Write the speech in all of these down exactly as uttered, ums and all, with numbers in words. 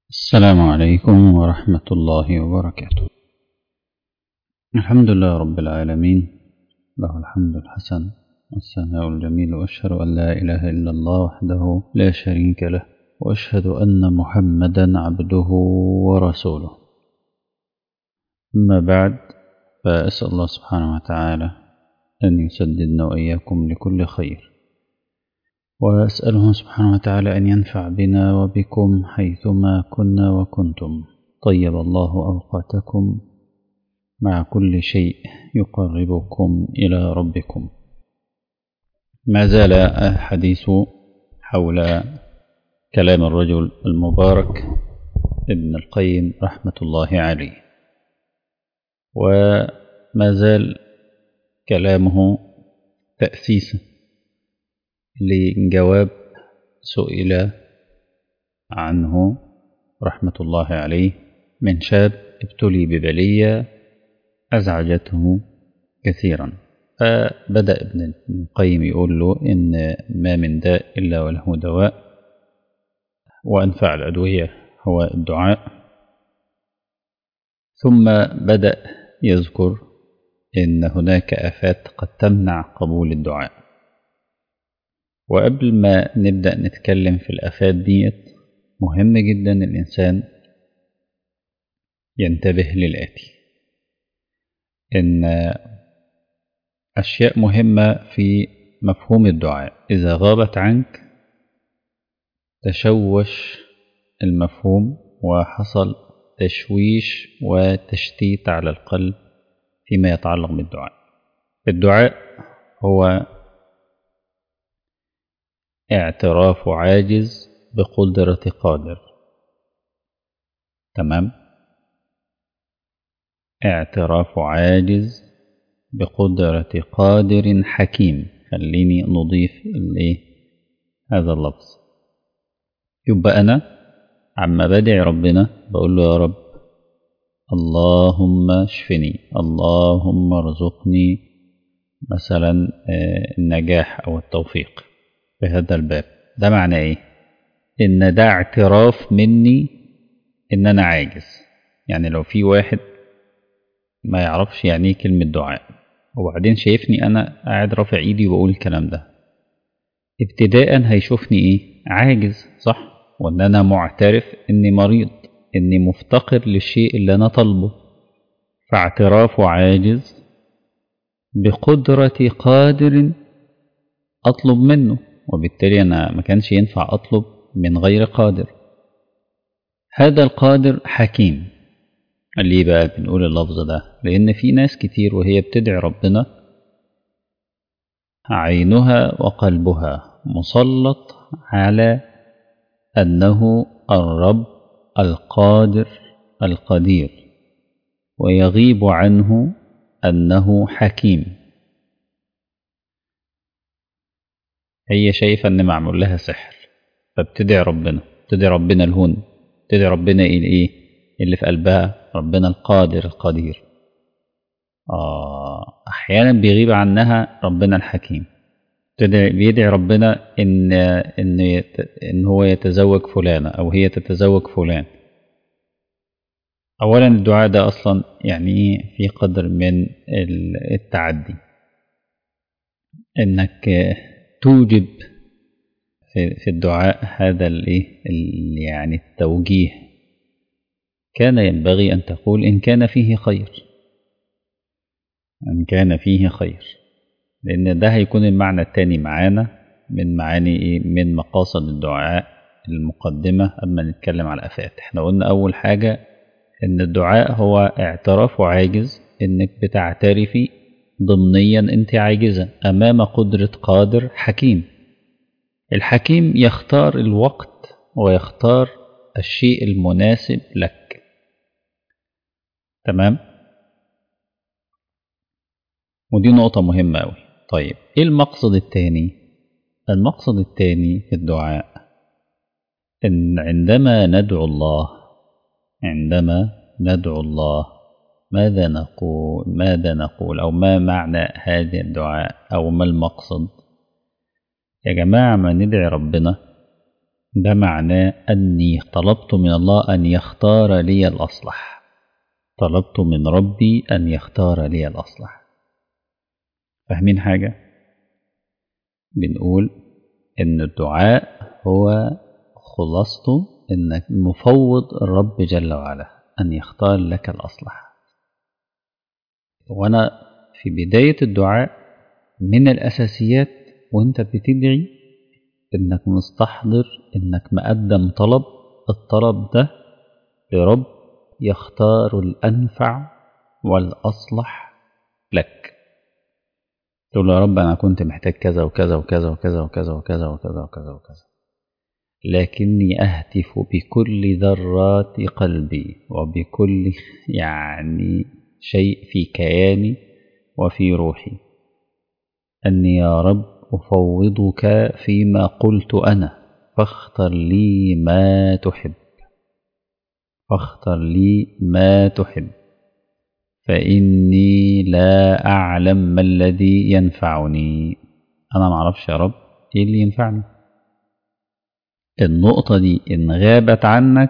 السلام عليكم ورحمة الله وبركاته. الحمد لله رب العالمين، له الحمد الحسن والثناء الجميل، وأشهد أن لا إله إلا الله وحده لا شريك له، وأشهد أن محمدا عبده ورسوله. أما بعد، فأسأل الله سبحانه وتعالى أن يسددنا وإياكم لكل خير، وأسأله سبحانه وتعالى أن ينفع بنا وبكم حيثما كنا وكنتم. طيب الله أوقاتكم مع كل شيء يقربكم إلى ربكم. ما زال الحديث حول كلام الرجل المبارك ابن القيم رحمة الله عليه، وما زال كلامه تأسيسا لجواب سئل عنه رحمة الله عليه من شاب ابتلي ببلية أزعجته كثيرا، فبدأ ابن القيم يقول له إن ما من داء إلا وله دواء، وأنفع الأدوية هو الدعاء. ثم بدأ يذكر إن هناك آفات قد تمنع قبول الدعاء. وقبل ما نبدأ نتكلم في الآفات ديت، مهم جدا الإنسان ينتبه للآتي: إن أشياء مهمة في مفهوم الدعاء إذا غابت عنك تشوش المفهوم، وحصل تشويش وتشتيت على القلب فيما يتعلق بالدعاء. الدعاء هو اعتراف عاجز بقدرة قادر. تمام؟ اعتراف عاجز بقدرة قادر حكيم. خليني نضيف هذا اللفظ. يبقى أنا عما بدعي ربنا بقول له: يا رب اللهم اشفني، اللهم ارزقني مثلا النجاح أو التوفيق في هذا الباب. ده معنى إيه؟ إن ده اعتراف مني إن أنا عاجز. يعني لو في واحد ما يعرفش يعني إيه كلمة دعاء، وبعدين شايفني أنا قاعد رافع إيدي وبقول الكلام ده، ابتداء هيشوفني إيه؟ عاجز، صح؟ وإن أنا معترف إني مريض، إني مفتقر للشيء اللي أنا طلبه. فاعتراف عاجز بقدرة قادر أطلب منه، وبالتالي أنا ما كانش ينفع أطلب من غير قادر. هذا القادر حكيم. ليه بقى بنقول اللفظ ده؟ لأن في ناس كتير وهي بتدعي ربنا عينها وقلبها مسلط على أنه الرب القادر القدير، ويغيب عنه أنه حكيم. هي شايفة أن معمول لها سحر، فبتدعي ربنا بتدعي ربنا الهون، بتدعي ربنا إيه اللي في قلبها؟ ربنا القادر القدير. آه أحيانا بيغيب عنها ربنا الحكيم. بيدعي ربنا إن, إن, إن هو يتزوج فلانة أو هي تتزوج فلان. أولا الدعاء ده أصلا يعني في قدر من التعدي، إنك توجب في الدعاء هذا يعني التوجيه. كان ينبغي أن تقول: إن كان فيه خير، إن كان فيه خير، لأن ده هيكون المعنى الثاني معانا من معاني من مقاصد الدعاء المقدمة. أما نتكلم على الآفات، احنا قلنا أول حاجة إن الدعاء هو اعتراف عاجز، إنك بتعترفي ضمنيا أنت عاجزة أمام قدرة قادر حكيم. الحكيم يختار الوقت ويختار الشيء المناسب لك. تمام؟ ودي نقطة مهمة أوي. طيب إيه المقصد الثاني؟ المقصد الثاني في الدعاء إن عندما ندعو الله عندما ندعو الله ماذا نقول ماذا نقول أو ما معنى هذا الدعاء، أو ما المقصد؟ يا جماعة ما ندعي ربنا ده معناه أني طلبت من الله أن يختار لي الأصلح، طلبت من ربي أن يختار لي الأصلح. فاهمين حاجة؟ بنقول إن الدعاء هو خلاصته إنك مفوض الرب جل وعلا أن يختار لك الأصلح. وأنا في بداية الدعاء من الأساسيات وأنت بتدعي إنك مستحضر إنك مقدم طلب، الطلب ده لرب يختار الأنفع والأصلح لك. تقول يا رب أنا كنت محتاج كذا وكذا وكذا وكذا وكذا وكذا وكذا وكذا وكذا، لكني أهتف بكل ذرات قلبي وبكل يعني شيء في كياني وفي روحي أني يا رب أفوضك فيما قلت أنا، فاختر لي ما تحب، فاختر لي ما تحب، فإني لا أعلم ما الذي ينفعني. أنا معرفش يا رب إيه اللي ينفعني. النقطة دي إن غابت عنك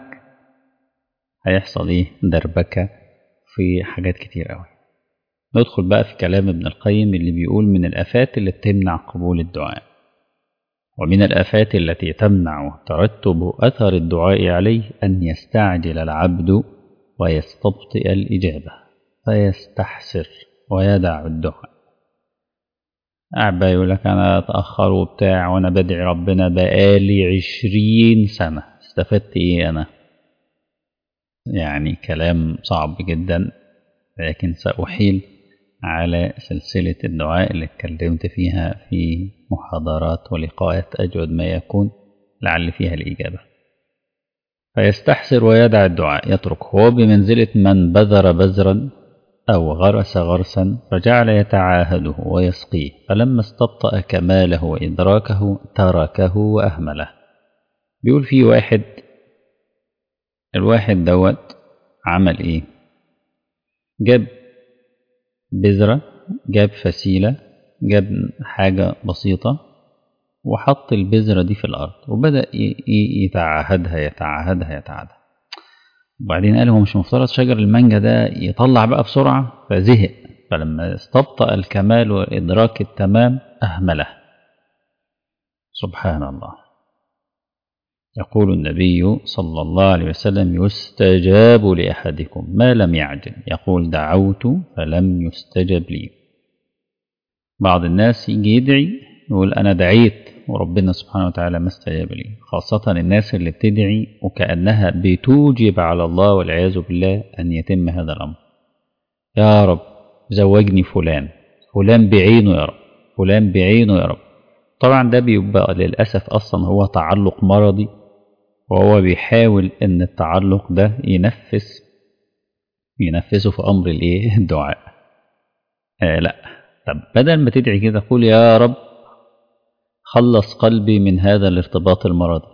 هيحصل إيه؟ دربكة في حاجات كتير أوي. ندخل بقى في كلام ابن القيم اللي بيقول من الآفات اللي بتمنع قبول الدعاء، ومن الآفات التي تمنع ترتب أثر الدعاء عليه أن يستعجل العبد ويستبطئ الإجابة فيستحسر ويدع الدعاء. أعبى يقول لك أنا أتأخر وبتاع وأنا بدعي ربنا بقالي عشرين سنة، استفدت إيه أنا؟ يعني كلام صعب جدا، لكن سأحيل على سلسلة الدعاء اللي اتكلمت فيها في محاضرات ولقاءات أجود ما يكون لعل فيها الإجابة. فيستحسر ويدع الدعاء، يترك هو بمنزلة من بذر بذرا أو غرس غرسا فجعل يتعاهده ويسقيه، فلما استبطأ كماله وإدراكه تركه وأهمله. بيقول فيه واحد، الواحد دوت عمل إيه؟ جاب بذرة، جاب فسيلة، جاب حاجة بسيطة وحط البذرة دي في الأرض وبدأ يتعاهدها يتعاهدها يتعاهدها. وبعدين قال هو مش مفترض شجر المانجا ده يطلع بقى بسرعة؟ فزهق، فلما استبطأ الكمال وإدراك التمام أهمله. سبحان الله. يقول النبي صلى الله عليه وسلم يستجاب لأحدكم ما لم يعجل، يقول دعوت فلم يستجب لي. بعض الناس يجي يدعي يقول أنا دعيت وربنا سبحانه وتعالى ما استجاب لي، خاصة الناس اللي بتدعي وكأنها بتوجب على الله والعياذ بالله أن يتم هذا الأمر. يا رب زوجني فلان، فلان بعينه يا رب، فلان بعينه يا رب. طبعا ده بيبقى للأسف أصلا هو تعلق مرضي، وهو بيحاول أن التعلق ده ينفس ينفسه في أمر الإيه؟ الدعاء. آه لا، طب بدل ما تدعي كده قول يا رب خلص قلبي من هذا الارتباط المرضي،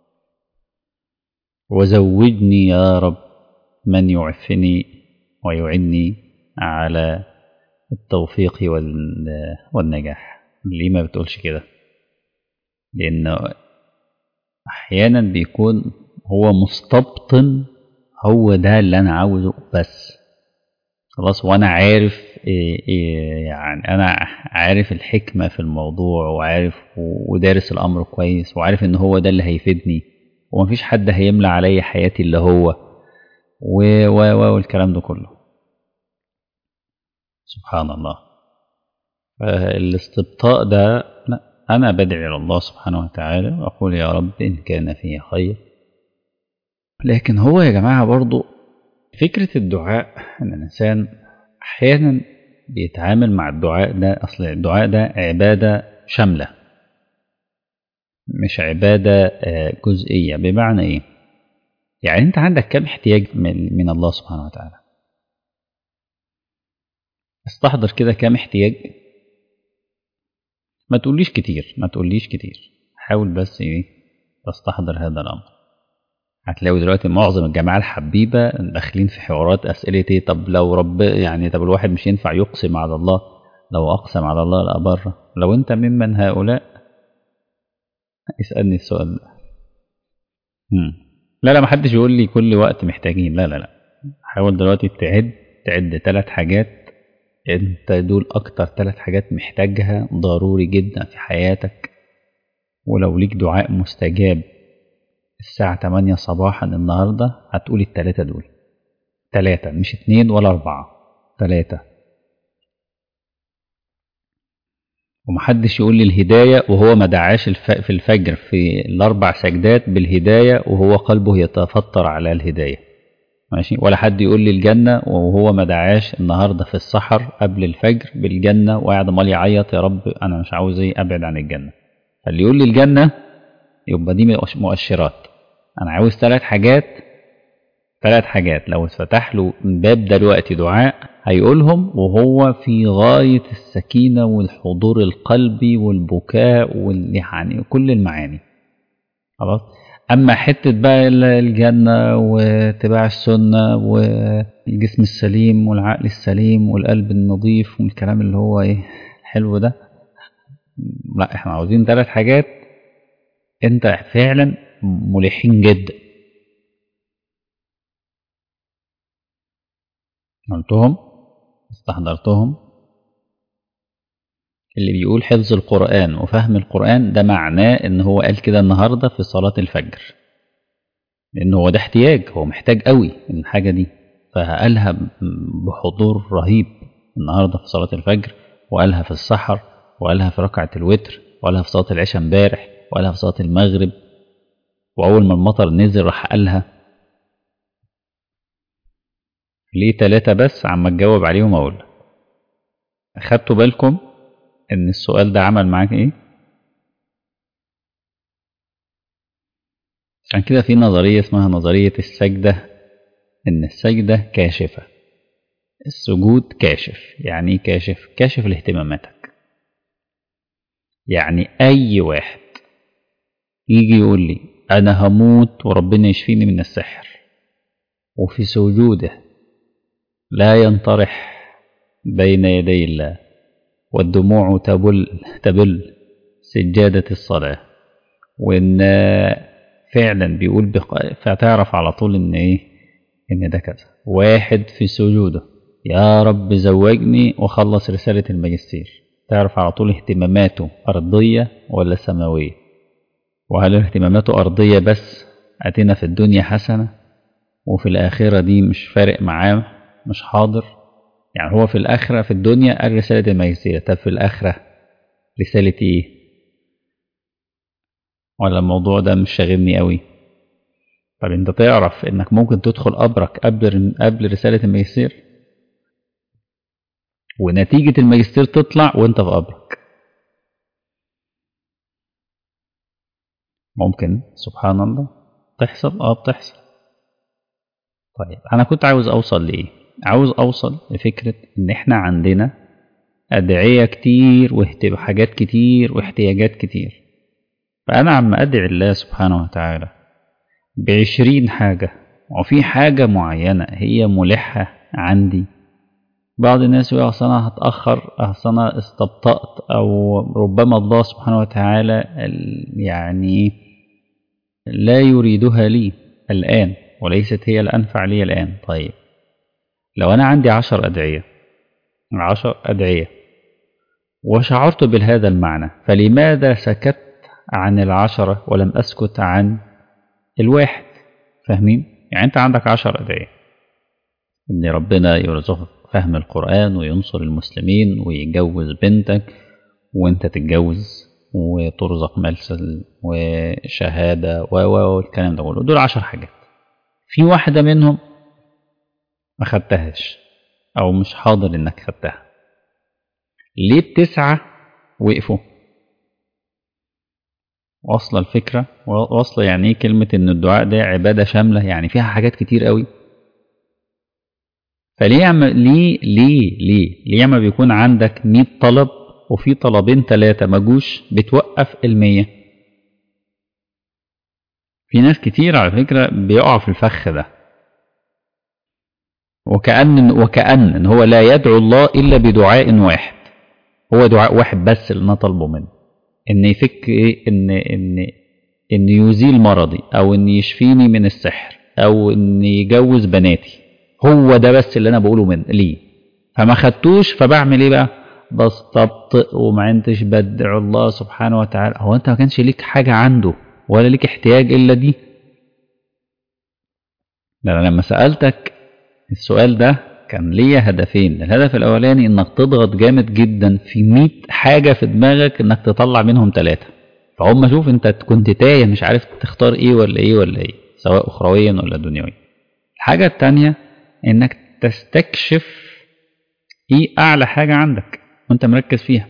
وزوجني يا رب من يعفني ويعني على التوفيق والنجاح. ليه ما بتقولش كده؟ لأنه أحيانا بيكون هو مستبطن، هو ده اللي أنا عاوزه بس خلاص، وأنا عارف إيه إيه يعني أنا عارف الحكمة في الموضوع وعارف ودارس الأمر كويس وعارف إن هو ده اللي هيفيدني ومفيش حد هيملى علي حياتي اللي هو و و والكلام ده كله. سبحان الله. الاستبطاء ده لا، أنا بدعي لله سبحانه وتعالى وأقول يا رب إن كان فيه خير. لكن هو يا جماعة برضو فكرة الدعاء أن الإنسان أحيانا بيتعامل مع الدعاء ده، أصل الدعاء ده عبادة شاملة مش عبادة جزئية. بمعنى إيه؟ يعني أنت عندك كم احتياج من الله سبحانه وتعالى؟ استحضر كده كم احتياج. ما تقوليش كتير، ما تقوليش كتير، حاول بس إيه تستحضر هذا الأمر. هتلاقوا دلوقتي معظم الجماعة الحبيبة داخلين في حوارات أسئلة إيه؟ طب لو رب يعني طب الواحد مش ينفع يقسم على الله؟ لو أقسم على الله لأبره. لو أنت ممن هؤلاء اسألني السؤال ده. مم. لا لا، محدش يقول لي كل وقت محتاجين، لا لا لا. حاول دلوقتي تعد تعد ثلاث حاجات، انت دول اكتر ثلاث حاجات محتاجها ضروري جدا في حياتك. ولو ليك دعاء مستجاب الساعة تمانية صباحا النهاردة هتقول التلاتة دول. تلاتة، مش اتنين ولا اربعة، تلاتة. ومحدش يقول لي الهداية وهو ما دعاش الف... في الفجر في الأربع سجدات بالهداية وهو قلبه يتفطر على الهداية، ماشي؟ ولا حد يقول لي الجنة وهو ما دعاش النهاردة في السحر قبل الفجر بالجنة وقاعد مال يعيط يا رب أنا مش عاوز إيه أبعد عن الجنة. فاللي يقول لي الجنة يبقى دي مؤشرات. أنا عاوز ثلاث حاجات، ثلاث حاجات لو اتفتح له باب دلوقتي دعاء هيقولهم وهو في غاية السكينة والحضور القلبي والبكاء وال يعني كل المعاني. خلاص. أما حتة بقى الجنة واتباع السنة والجسم السليم والعقل السليم والقلب النظيف والكلام اللي هو إيه الحلو ده، لا، إحنا عاوزين ثلاث حاجات أنت فعلا ملحين جدا. قلتهم، استحضرتهم. اللي بيقول حفظ القرآن وفهم القرآن ده معناه ان هو قال كده النهاردة في صلاة الفجر، لان هو ده احتياج، هو محتاج قوي من الحاجة دي، فقالها بحضور رهيب النهاردة في صلاة الفجر، وقالها في السحر، وقالها في ركعة الوتر، وقالها في صلاة العشاء امبارح، وقالها في صلاة المغرب، واول ما المطر نزل راح قالها. ليه ثلاثة بس؟ عم تجاوب عليهم اقول. اخدتوا بالكم ان السؤال ده عمل معاك ايه؟ عشان كده في نظرية اسمها نظرية السجدة، ان السجدة كاشفة، السجود كاشف. يعني ايه كاشف؟ كاشف لاهتماماتك. يعني اي واحد يجي يقول لي انا هموت وربنا يشفيني من السحر، وفي سجوده لا ينطرح بين يدي الله والدموع تبل تبل سجادة الصلاة، وإن فعلا بيقول بق... فتعرف على طول إن إيه، إن ده كذا. واحد في سجوده يا رب زوجني وخلص رسالة الماجستير، تعرف على طول اهتماماته أرضية ولا سماوية. وهل اهتماماته أرضية بس، أتينا في الدنيا حسنة وفي الآخرة دي مش فارق معاه، مش حاضر. يعني هو في الآخرة في الدنيا قال رسالة الماجستير، طب في الآخرة رسالة إيه؟ ولا الموضوع ده مش شاغلني قوي؟ طب انت تعرف انك ممكن تدخل قبرك قبل قبل رسالة الماجستير، ونتيجة الماجستير تطلع وانت في قبرك. ممكن، سبحان الله، تحصل. اه بتحصل. طيب انا كنت عاوز اوصل لايه؟ عاوز اوصل لفكرة ان احنا عندنا ادعية كتير وحاجات كتير واحتياجات كتير، فانا عم ادعي الله سبحانه وتعالى بعشرين حاجة، وفي حاجة معينة هي ملحة عندي. بعض الناس يقول أصل أنا هتأخر، أصل أنا استبطأت، أو ربما الله سبحانه وتعالى يعني لا يريدها لي الآن وليست هي الأنفع لي الآن. طيب لو أنا عندي عشر أدعية عشر أدعية وشعرت بهذا المعنى، فلماذا سكت عن العشرة ولم أسكت عن الواحد؟ فاهمين؟ يعني أنت عندك عشر أدعية إن ربنا يرزقك فهم القرآن وينصر المسلمين ويجوز بنتك وانت تتجوز وترزق ملسل وشهادة والكلام ده كله، دول عشر حاجات. في واحدة منهم ما خدتهاش او مش حاضر انك خدتها، ليه التسعة وقفوا؟ واصلة الفكرة؟ واصلة يعني ايه كلمة ان الدعاء ده عبادة شاملة، يعني فيها حاجات كتير قوي. فليه عم ليه ليه ليه ليه ما بيكون عندك مية طلب وفي طلبين ثلاثة ما جوش بتوقف المية؟ في ناس كتير على فكرة بيقع في الفخ ده، وكأن وكأن ان هو لا يدعو الله الا بدعاء واحد، هو دعاء واحد بس اللي انا طالبه منه، ان يفك ايه، ان ان إن يزيل مرضي، أو إن يشفيني من السحر، أو إن يجوز بناتي. هو ده بس اللي أنا بقوله من ليه. فما خدتوش، فبعمل إيه بقى؟ بستبطئ وما عندش بدع الله سبحانه وتعالى. هو أنت ما كانش ليك حاجة عنده ولا ليك احتياج إلا دي؟ أنا لما سألتك السؤال ده كان ليا هدفين. الهدف الأولاني إنك تضغط جامد جدا في مية حاجة في دماغك إنك تطلع منهم ثلاثة، فهم شوف أنت كنت تايه مش عارف تختار إيه ولا إيه ولا إيه، سواء أخرويا ولا دنيويا. الحاجة التانية إنك تستكشف إيه أعلى حاجة عندك وأنت مركز فيها.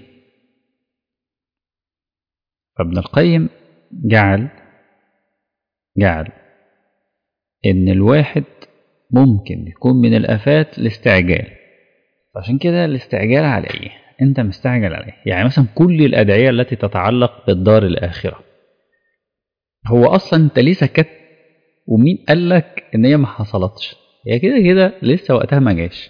فابن القيم جعل جعل إن الواحد ممكن يكون من الآفات الاستعجال. فعشان كده الاستعجال على إيه؟ أنت مستعجل على إيه؟ يعني مثلا كل الأدعية التي تتعلق بالدار الآخرة، هو أصلا أنت ليه سكت؟ ومين قال لك إن هي ما حصلتش؟ هي كده كده لسه وقتها ما جاش،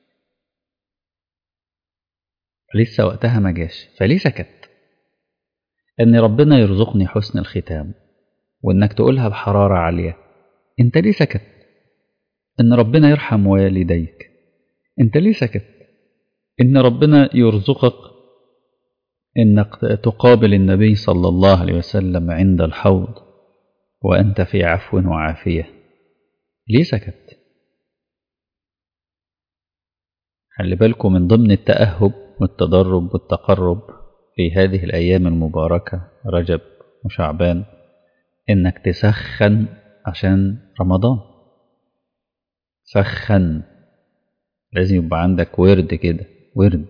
لسه وقتها ما جاش، فليه سكت؟ إن ربنا يرزقني حسن الختام، وإنك تقولها بحرارة عالية، أنت ليه سكت؟ إن ربنا يرحم والديك، أنت ليه سكت؟ إن ربنا يرزقك إنك تقابل النبي صلى الله عليه وسلم عند الحوض وأنت في عفو وعافية، ليه سكت؟ خلي بالكم من ضمن التأهب والتدرب والتقرب في هذه الأيام المباركة رجب وشعبان إنك تسخن عشان رمضان. سخن، لازم يبقى عندك ورد كده، ورد.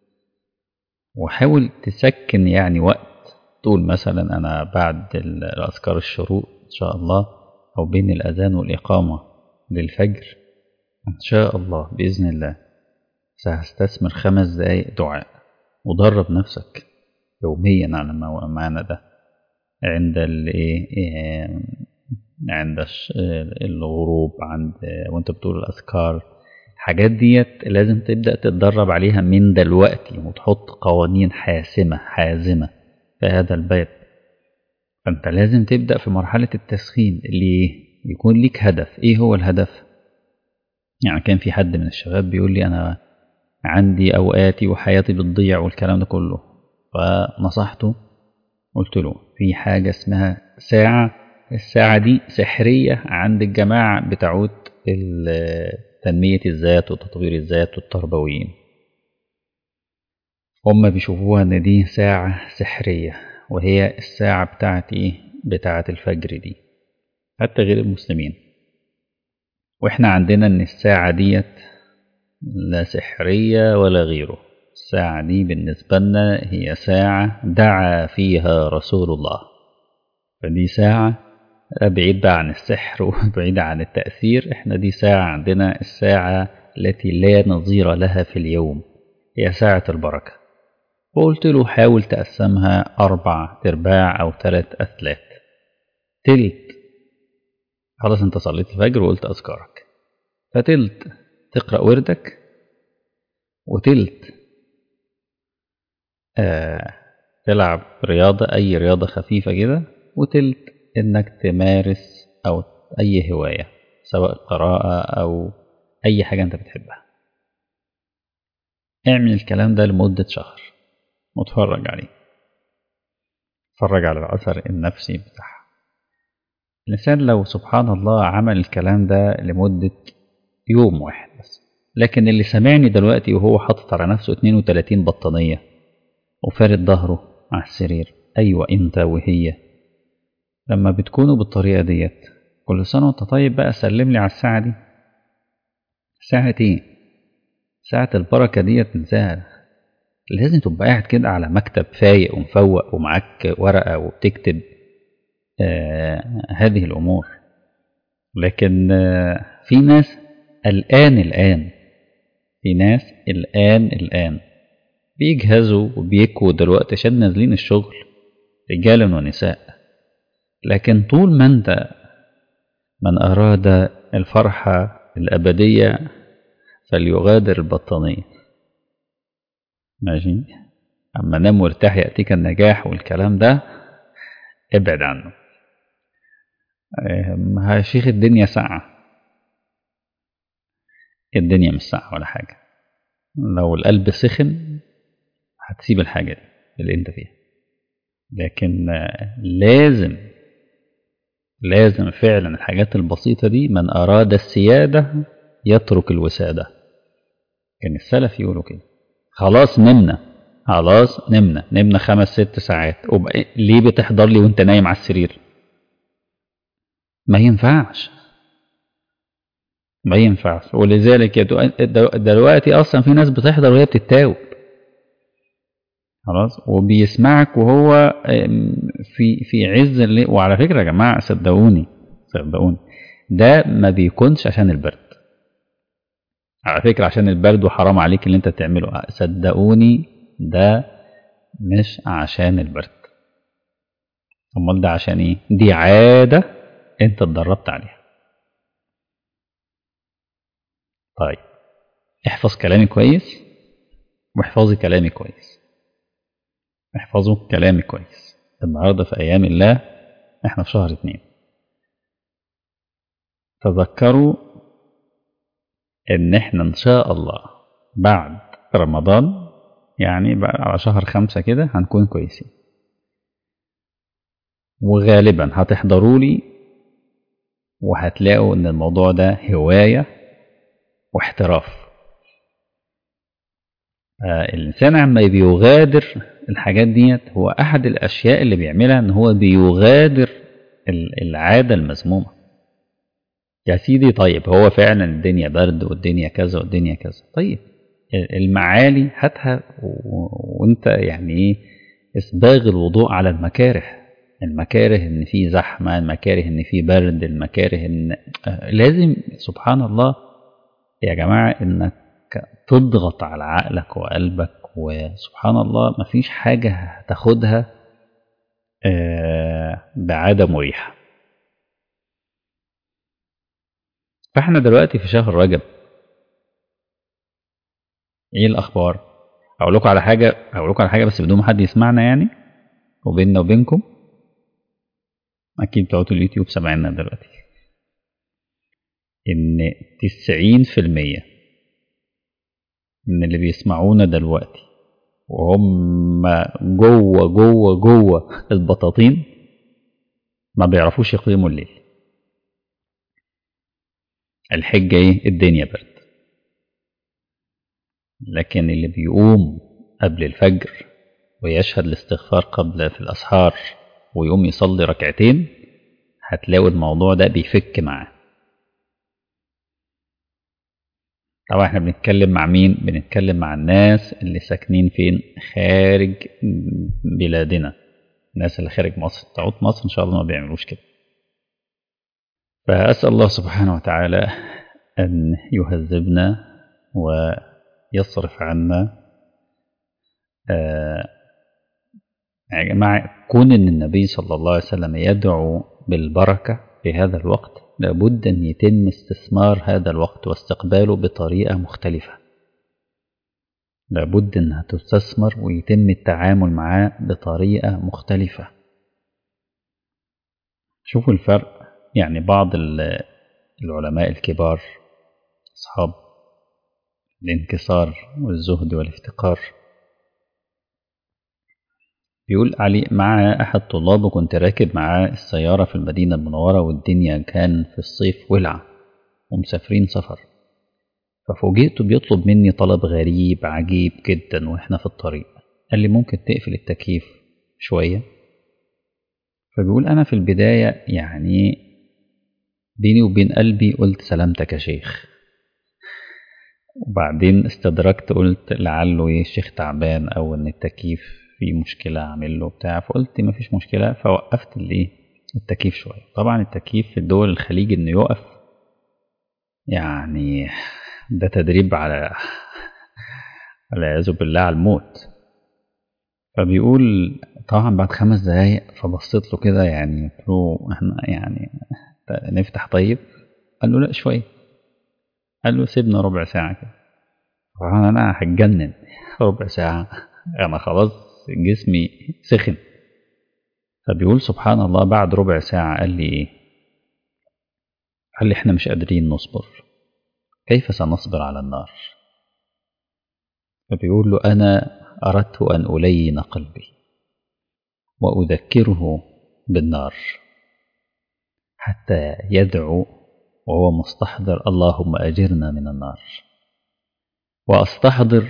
وحاول تسكن يعني وقت، تقول مثلا أنا بعد الأذكار الشروق إن شاء الله، أو بين الأذان والإقامة للفجر إن شاء الله بإذن الله سهستثمر خمس دقايق دعاء. ودرب نفسك يوميا على المعنى ده عند الايه عند الغروب، عند وانت بتقول الأذكار. الحاجات ديت لازم تبدأ تتدرب عليها من دلوقتي، وتحط قوانين حاسمة حازمة في هذا الباب. فانت لازم تبدأ في مرحلة التسخين اللي يكون ليك هدف. ايه هو الهدف؟ يعني كان في حد من الشباب بيقول لي أنا عندي أوقاتي وحياتي بتضيع والكلام ده كله، فنصحته قلت له في حاجة اسمها ساعة. الساعة دي سحرية عند الجماعة بتاعت تنمية الذات وتطوير الذات والتربويين، هم بيشوفوها ان دي ساعة سحرية، وهي الساعة بتاعت ايه؟ بتاعت الفجر دي، حتى غير المسلمين. واحنا عندنا ان الساعة ديت لا سحرية ولا غيره. الساعة دي بالنسبة لنا هي ساعة دعا فيها رسول الله، فدي ساعة بعيد بقى عن السحر وبعيد عن التأثير. احنا دي ساعة عندنا الساعة التي لا نظير لها في اليوم، هي ساعة البركة. وقلت له حاول تقسمها أربع ترباع أو ثلاث أثلاث. تلت خلاص انت صليت الفجر وقلت أذكارك، فتلت تقرأ وردك، وتلت آه تلعب رياضة، أي رياضة خفيفة كده، وتلت إنك تمارس أو أي هواية سواء قراءة أو أي حاجة أنت بتحبها. اعمل الكلام ده لمدة شهر وتفرج عليه، تفرج على الأثر النفسي بتاعها. الإنسان لو سبحان الله عمل الكلام ده لمدة يوم واحد بس، لكن اللي سمعني دلوقتي وهو حاطط على نفسه اتنين وتلاتين بطانية وفارد ظهره على السرير، أيوة أنت وهي، لما بتكونوا بالطريقة ديت كل سنة وانت طيب بقى سلم لي على الساعة دي. ساعة ايه؟ ساعة البركة ديت ننساها. لازم تبقى قاعد كده على مكتب فايق ومفوق ومعاك ورقة وبتكتب آه هذه الأمور. لكن آه في ناس الآن الآن في ناس الآن الآن بيجهزوا وبيكوا دلوقتي عشان نازلين الشغل رجالا ونساء. لكن طول ما انت من أراد الفرحة الأبدية فليغادر البطانية، ماشي؟ أما نام وارتاح يأتيك النجاح والكلام ده ابعد عنه. آه، يا شيخ الدنيا ساقعة. الدنيا مش ساقعة ولا حاجة، لو القلب سخن هتسيب الحاجة دي اللي انت فيها. لكن آه، لازم لازم فعلا الحاجات البسيطة دي، من أراد السيادة يترك الوسادة. كان السلف يقولوا كده. خلاص نمنا، خلاص نمنا نمنا خمس ست ساعات، ليه بتحضر لي وانت نايم على السرير؟ ما ينفعش، ما ينفعش. ولذلك دلوقتي اصلا في ناس بتحضر وهي بتتاوب خلاص، وبيسمعك وهو في في عز الليل. وعلى فكره يا جماعه صدقوني صدقوني ده ما بيكونش عشان البرد، على فكره عشان البرد وحرام عليك اللي انت تعمله، صدقوني ده مش عشان البرد. امال ده عشان ايه؟ دي عاده انت اتدربت عليها. طيب احفظ كلامي كويس، واحفظي كلامي كويس، احفظوا كلامي كويس. النهارده في ايام الله، احنا في شهر اتنين. تذكروا ان احنا ان شاء الله بعد رمضان، يعني بقى على شهر خمسة كده هنكون كويسين، وغالبا هتحضروا لي وهتلاقوا ان الموضوع ده هواية واحتراف. آه الانسان عما بيغادر الحاجات ديت، هو احد الاشياء اللي بيعملها ان هو بيغادر العادة المذمومة. يا سيدي طيب هو فعلا الدنيا برد والدنيا كذا والدنيا كذا، طيب المعالي هاتها وانت يعني ايه، اسباغ الوضوء على المكاره. المكاره ان في زحمه، المكاره ان في برد، المكاره ان لازم سبحان الله يا جماعه انك تضغط على عقلك وقلبك. وسبحان الله مفيش حاجه هتاخدها بعاده مريحه. فاحنا دلوقتي في شهر رجب، ايه الاخبار؟ اقول لكم على حاجه اقول لكم على حاجه بس بدون ما حد يسمعنا يعني، وبيننا وبينكم. اكيد بتوع اليوتيوب سامعيننا دلوقتي، ان تسعين في المية من اللي بيسمعونا دلوقتي وهم جوه جوه جوه البطاطين ما بيعرفوش يقيموا الليل. الحجه ايه؟ الدنيا برد. لكن اللي بيقوم قبل الفجر ويشهد الاستغفار قبل في الأسحار ويقوم يصلي ركعتين، هتلاقوا الموضوع ده بيفك معاه. طبعا احنا بنتكلم مع مين؟ بنتكلم مع الناس اللي ساكنين فين؟ خارج بلادنا. الناس اللي خارج مصر، تعود مصر ان شاء الله ما بيعملوش كده. فأسأل الله سبحانه وتعالى أن يهذبنا ويصرف عنا. آه يا جماعة كون أن النبي صلى الله عليه وسلم يدعو بالبركة في هذا الوقت، لابد أن يتم استثمار هذا الوقت واستقباله بطريقة مختلفة. لابد أنها تستثمر ويتم التعامل معاه بطريقة مختلفة. شوفوا الفرق. يعني بعض العلماء الكبار أصحاب الانكسار والزهد والافتقار، بيقول علي مع أحد طلابه كنت راكب معاه السيارة في المدينة المنورة، والدنيا كان في الصيف ولع ومسافرين سفر، ففوجئت بيطلب مني طلب غريب عجيب جدا وإحنا في الطريق. قال لي ممكن تقفل التكييف شوية؟ فبيقول أنا في البداية يعني بيني وبين قلبي قلت سلامتك يا شيخ، وبعدين استدركت قلت لعله ايه الشيخ تعبان او ان التكييف فيه مشكلة اعمل له بتاع، فقلت ما فيش مشكلة، فوقفت الايه التكييف شوية. طبعا التكييف في الدول الخليج انه يقف يعني ده تدريب على والعياذ بالله على الموت. فبيقول طبعا بعد خمس دقايق فبصيت له كده يعني قلت له احنا يعني نفتح طيب؟ قال له لا شوية. قال له سيبنا ربع ساعة كده. طبعا انا هتجنن، ربع ساعة انا خلاص جسمي سخن. فبيقول سبحان الله بعد ربع ساعة قال لي ايه؟ قال لي احنا مش قادرين نصبر، كيف سنصبر على النار؟ فبيقول له أنا أردت أن ألين قلبي وأذكره بالنار حتى يدعو وهو مستحضر اللهم أجرنا من النار، وأستحضر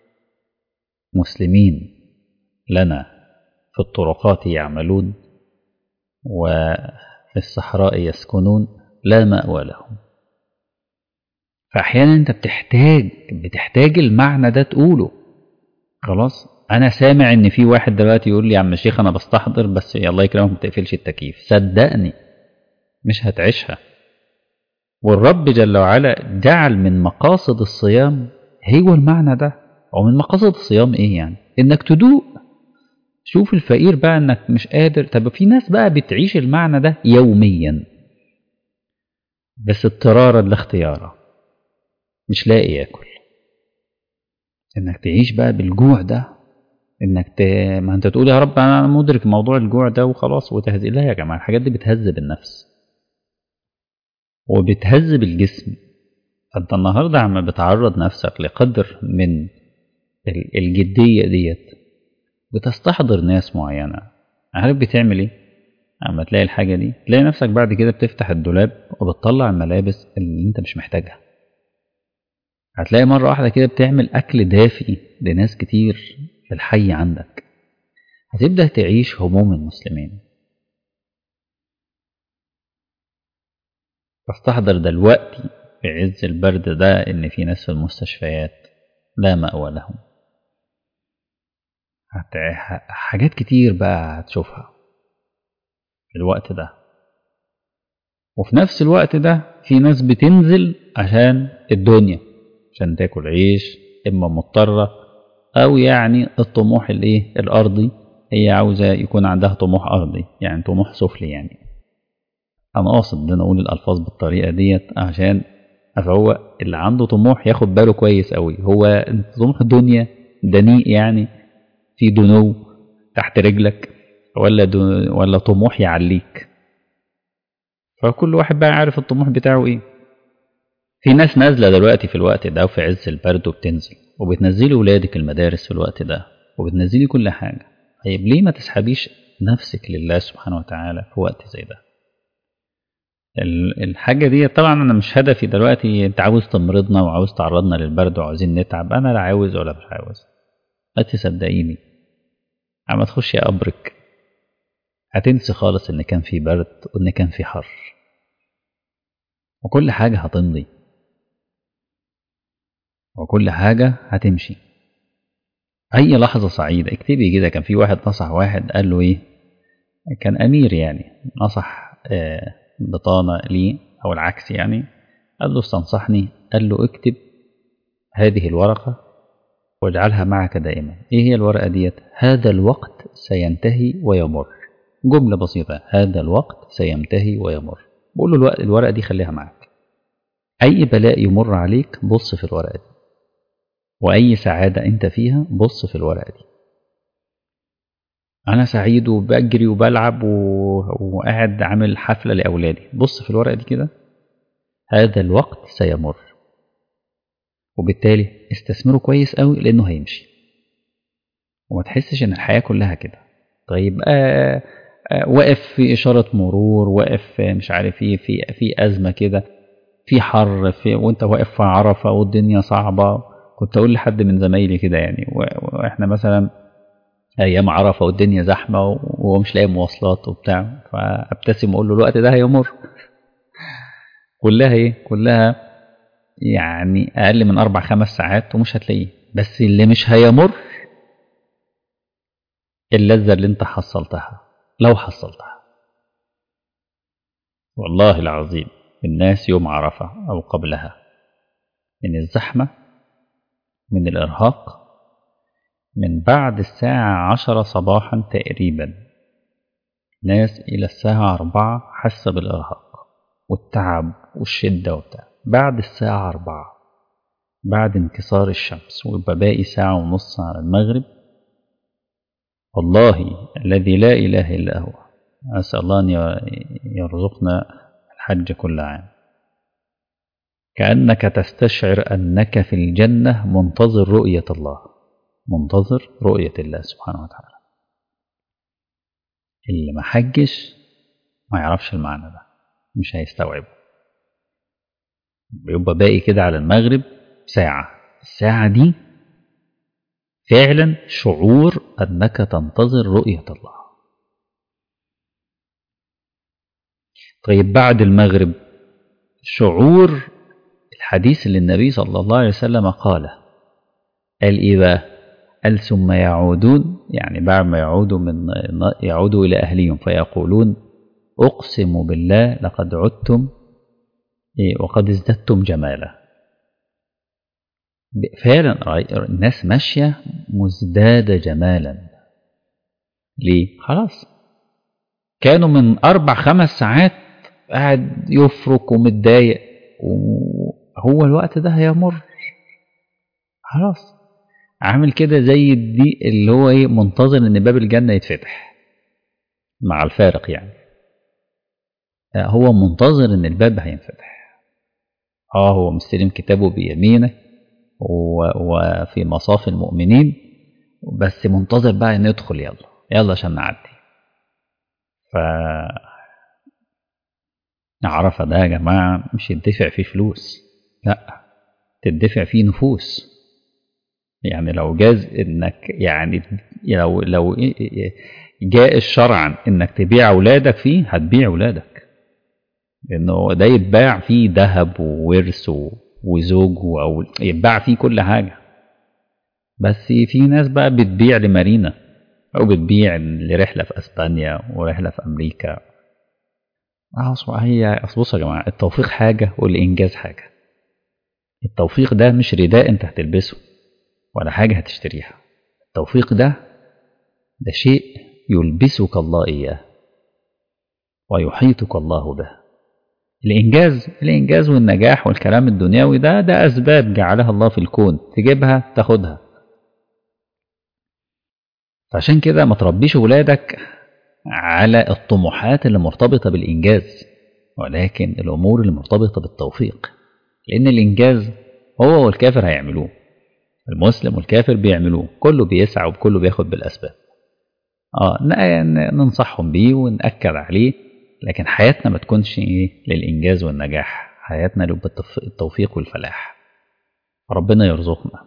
مسلمين لنا في الطرقات يعملون وفي الصحراء يسكنون لا مأوى لهم. فأحيانا أنت بتحتاج بتحتاج المعنى ده تقوله. خلاص أنا سامع إن في واحد دلوقتي يقول لي يا عم الشيخ أنا بستحضر بس يا الله يكرمك ما تقفلش التكييف، صدقني مش هتعيشها. والرب جل وعلا جعل من مقاصد الصيام هو المعنى ده. ومن مقاصد الصيام إيه يعني؟ إنك تدوق. شوف الفقير بقى إنك مش قادر. طب في ناس بقى بتعيش المعنى ده يوميا بس اضطرارا لا اختيارا، مش لاقي ياكل. انك تعيش بقى بالجوع ده، انك ت... ما انت تقول يا رب انا مدرك موضوع الجوع ده وخلاص وتهزئ. لا يا جماعه، الحاجات دي بتهذب النفس وبتهذب الجسم. فانت النهارده عم بتعرض نفسك لقدر من الجديه ديت، بتستحضر ناس معينه. عارف بتعمل ايه؟ اما تلاقي الحاجه دي تلاقي نفسك بعد كده بتفتح الدولاب وبتطلع الملابس اللي انت مش محتاجها. هتلاقي مرة واحدة كده بتعمل أكل دافئ لناس كتير في الحي عندك. هتبدأ تعيش هموم المسلمين. تستحضر دلوقتي في عز البرد ده إن في ناس في المستشفيات لا مأوى لهم. هت... حاجات كتير بقى هتشوفها في الوقت ده. وفي نفس الوقت ده في ناس بتنزل عشان الدنيا، عشان تاكل عيش، إما مضطرة أو يعني الطموح الإيه الأرضي. هي عاوزة يكون عندها طموح أرضي، يعني طموح سفلي. يعني أنا قاصد إن أقول الألفاظ بالطريقة ديت عشان أفوق اللي عنده طموح ياخد باله كويس قوي. هو طموح الدنيا دنيء يعني في دنو تحت رجلك، ولا دو ولا طموح يعليك؟ فكل واحد بقى عارف الطموح بتاعه إيه. في ناس نازلة دلوقتي في الوقت ده وفي عز البرد وبتنزل وبتنزلي ولادك المدارس في الوقت ده وبتنزلي كل حاجة. طيب ليه ما تسحبيش نفسك لله سبحانه وتعالى في وقت زي ده؟ الحاجة دي طبعا أنا مش هدفي دلوقتي أنت عاوز تمرضنا وعاوز تعرضنا للبرد وعاوزين نتعب. أنا لا عاوز ولا مش عاوز. أنت صدقيني عم تخشي قبرك هتنسي خالص إن كان في برد وإن كان في حر، وكل حاجة هتمضي وكل حاجة هتمشي. أي لحظة سعيدة اكتبي كده. كان في واحد نصح واحد قال له إيه، كان أمير يعني نصح آه بطانة لي أو العكس يعني، قال له استنصحني، قال له اكتب هذه الورقة واجعلها معك دائما. إيه هي الورقة ديت؟ هذا الوقت سينتهي ويمر. جملة بسيطة، هذا الوقت سينتهي ويمر. بقول له الوقت الورقة دي خليها معك. أي بلاء يمر عليك بص في الورقة دي، وأي سعادة أنت فيها بص في الورقة دي. أنا سعيد وبجري وبلعب و... وقاعد عامل حفلة لأولادي، بص في الورقة دي كده. هذا الوقت سيمر، وبالتالي استثمره كويس قوي لأنه هيمشي، وما تحسش إن الحياة كلها كده. طيب آه آه واقف في إشارة مرور، واقف مش عارف إيه في في أزمة كده، في حر في وأنت واقف في عرفة والدنيا صعبة. كنت أقول لحد من زمايلي كده يعني، وإحنا مثلا أيام عرفة والدنيا زحمة وهو مش لاقي مواصلات وبتاع، فأبتسم وأقول له الوقت ده هيمر. كلها إيه؟ كلها يعني أقل من أربع خمس ساعات ومش هتلاقيه. بس اللي مش هيمر اللذة اللي أنت حصلتها لو حصلتها. والله العظيم الناس يوم عرفة أو قبلها من الزحمة، من الإرهاق، من بعد الساعة عشرة صباحا تقريبا ناس إلى الساعة أربعة حس بالإرهاق والتعب والشدة وبتاع. بعد الساعة أربعة بعد انكسار الشمس ويبقى باقي ساعة ونص على المغرب، والله الذي لا إله إلا هو أسأل الله أن يرزقنا الحج كل عام. كأنك تستشعر أنك في الجنة منتظر رؤية الله، منتظر رؤية الله سبحانه وتعالى. اللي ما حجش ما يعرفش المعنى ده، مش هيستوعبه. بيبقى باقي كده على المغرب ساعة، الساعة دي فعلا شعور أنك تنتظر رؤية الله. طيب بعد المغرب شعور الحديث اللي النبي صلى الله عليه وسلم قاله، قال إيه بقى؟ قال ثم يعودون، يعني بعد ما يعودوا من يعودوا إلى أهلهم فيقولون أقسم بالله لقد عدتم وقد ازددتم جمالا. فعلا الناس ماشية مزدادة جمالا. ليه؟ خلاص كانوا من أربع خمس ساعات قاعد يفرك ومتضايق، وهو الوقت ده هيمر خلاص. عامل كده زي الدي اللي هو ايه، منتظر ان باب الجنة يتفتح، مع الفارق يعني. هو منتظر ان الباب هينفتح. اه هو مستلم كتابه بيمينه وفي مصاف المؤمنين، بس منتظر بقى ان يدخل، يلا يلا عشان نعدي. ف عرفة ده يا جماعة مش يدفع فيه فلوس، لا تدفع فيه نفوس. يعني لو جاز انك يعني لو لو جاء الشرع انك تبيع اولادك فيه هتبيع اولادك، لانه ده يتباع فيه ذهب وورث وزوج، او يتباع فيه كل حاجه. بس في ناس بقى بتبيع لمارينا، او بتبيع لرحله في اسبانيا ورحله في امريكا. اصل هي بصوا يا جماعه، التوفيق حاجه والانجاز حاجه. التوفيق ده مش رداء انت هتلبسه ولا حاجه هتشتريها. التوفيق ده ده شيء يلبسك الله إياه ويحيطك الله به. الإنجاز الإنجاز والنجاح والكلام الدنيوي ده ده أسباب جعلها الله في الكون، تجيبها تاخدها. فعشان كده ما تربيش ولادك على الطموحات اللي مرتبطة بالإنجاز، ولكن الأمور اللي مرتبطة بالتوفيق. لأن الإنجاز هو والكافر هيعملوه، المسلم والكافر بيعملوه، كله بيسعى وكله بياخد بالأسباب. اه ننصحهم بيه ونأكد عليه، لكن حياتنا ما تكونش للإنجاز والنجاح، حياتنا للتوفيق والفلاح. ربنا يرزقنا.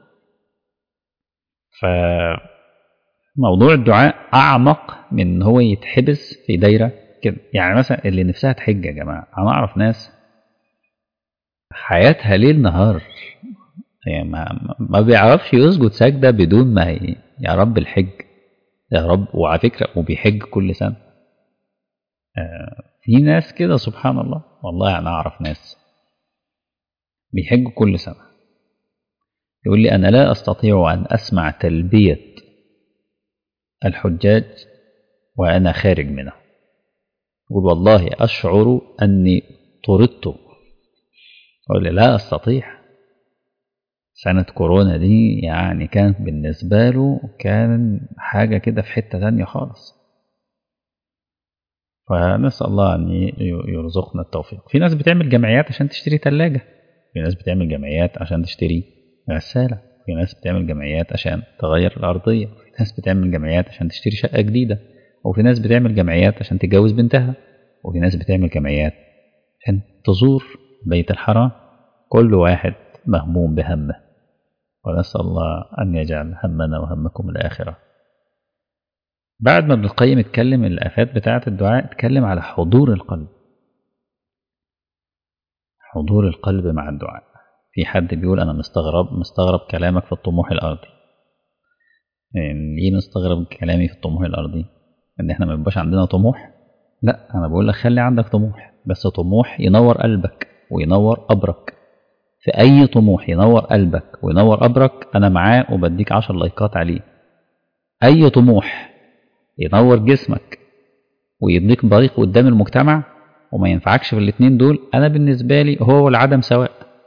فموضوع الدعاء أعمق من هو يتحبس في دايرة كده. يعني مثلا اللي نفسها تحج يا جماعة، أنا أعرف ناس حياتها ليل نهار، يعني ما, ما بيعرفش يسجد سجدة بدون ما هي يا رب الحج يا رب. وعلى فكرة وبيحج كل سنة. آه في ناس كده سبحان الله، والله أنا أعرف ناس بيحج كل سنة. يقول لي أنا لا أستطيع أن أسمع تلبية الحجاج وأنا خارج منه. يقول والله أشعر أني طردت. يقول لي لا أستطيع. سنة كورونا دي يعني كانت بالنسبة له كان حاجة كده في حتة تانية خالص. فنسأل الله أن يرزقنا التوفيق. في ناس بتعمل جمعيات عشان تشتري ثلاجة، في ناس بتعمل جمعيات عشان تشتري غسالة، في ناس بتعمل جمعيات عشان تغير الأرضية، في ناس بتعمل جمعيات عشان تشتري شقة جديدة، وفي ناس بتعمل جمعيات عشان تتجوز بنتها، وفي ناس بتعمل جمعيات عشان تزور بيت الحرام. كل واحد مهموم بهمه، ونسأل الله أن يجعل همنا وهمكم الآخرة. بعد ما ابن القيم اتكلم الآفات بتاعة الدعاء، اتكلم على حضور القلب، حضور القلب مع الدعاء. في حد بيقول أنا مستغرب مستغرب كلامك في الطموح الأرضي. يعني ليه مستغرب كلامي في الطموح الأرضي؟ إن إحنا ما يبقاش عندنا طموح؟ لا، أنا بقول لك خلي عندك طموح، بس طموح ينور قلبك وينور قبرك. في أي طموح ينور قلبك وينور قبرك أنا معاه وبديك عشر لايكات عليه. أي طموح ينور جسمك ويديك بريق قدام المجتمع وما ينفعكش في الاتنين دول، أنا بالنسبة لي هو والعدم سواء.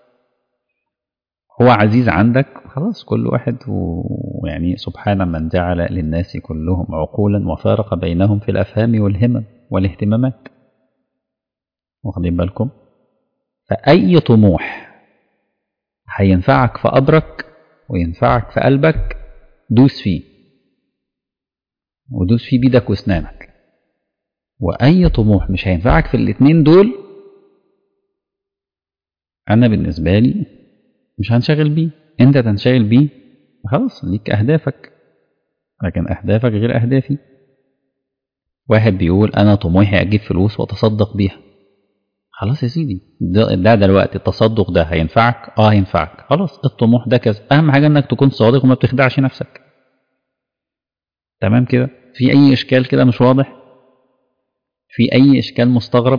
هو عزيز عندك خلاص، كل واحد. ويعني سبحان من جعل للناس كلهم عقولا وفارق بينهم في الأفهام والهمم والاهتمامات. واخدين بالكم؟ فأي طموح هينفعك في قبرك وينفعك في قلبك، دوس فيه، ودوس فيه بيدك واسنانك. واي طموح مش هينفعك في الاتنين دول، انا بالنسبه لي مش هنشغل بيه. انت تنشغل بيه خلاص، ليك اهدافك، لكن اهدافك غير اهدافي. واحد بيقول انا طموحي اجيب فلوس واتصدق بيها، خلاص يا سيدي، ده, ده دلوقتي التصدق ده هينفعك؟ اه هينفعك، خلاص الطموح ده كذا. اهم حاجه انك تكون صادق وما بتخدعش نفسك. تمام كده؟ في اي اشكال كده مش واضح؟ في اي اشكال مستغرب؟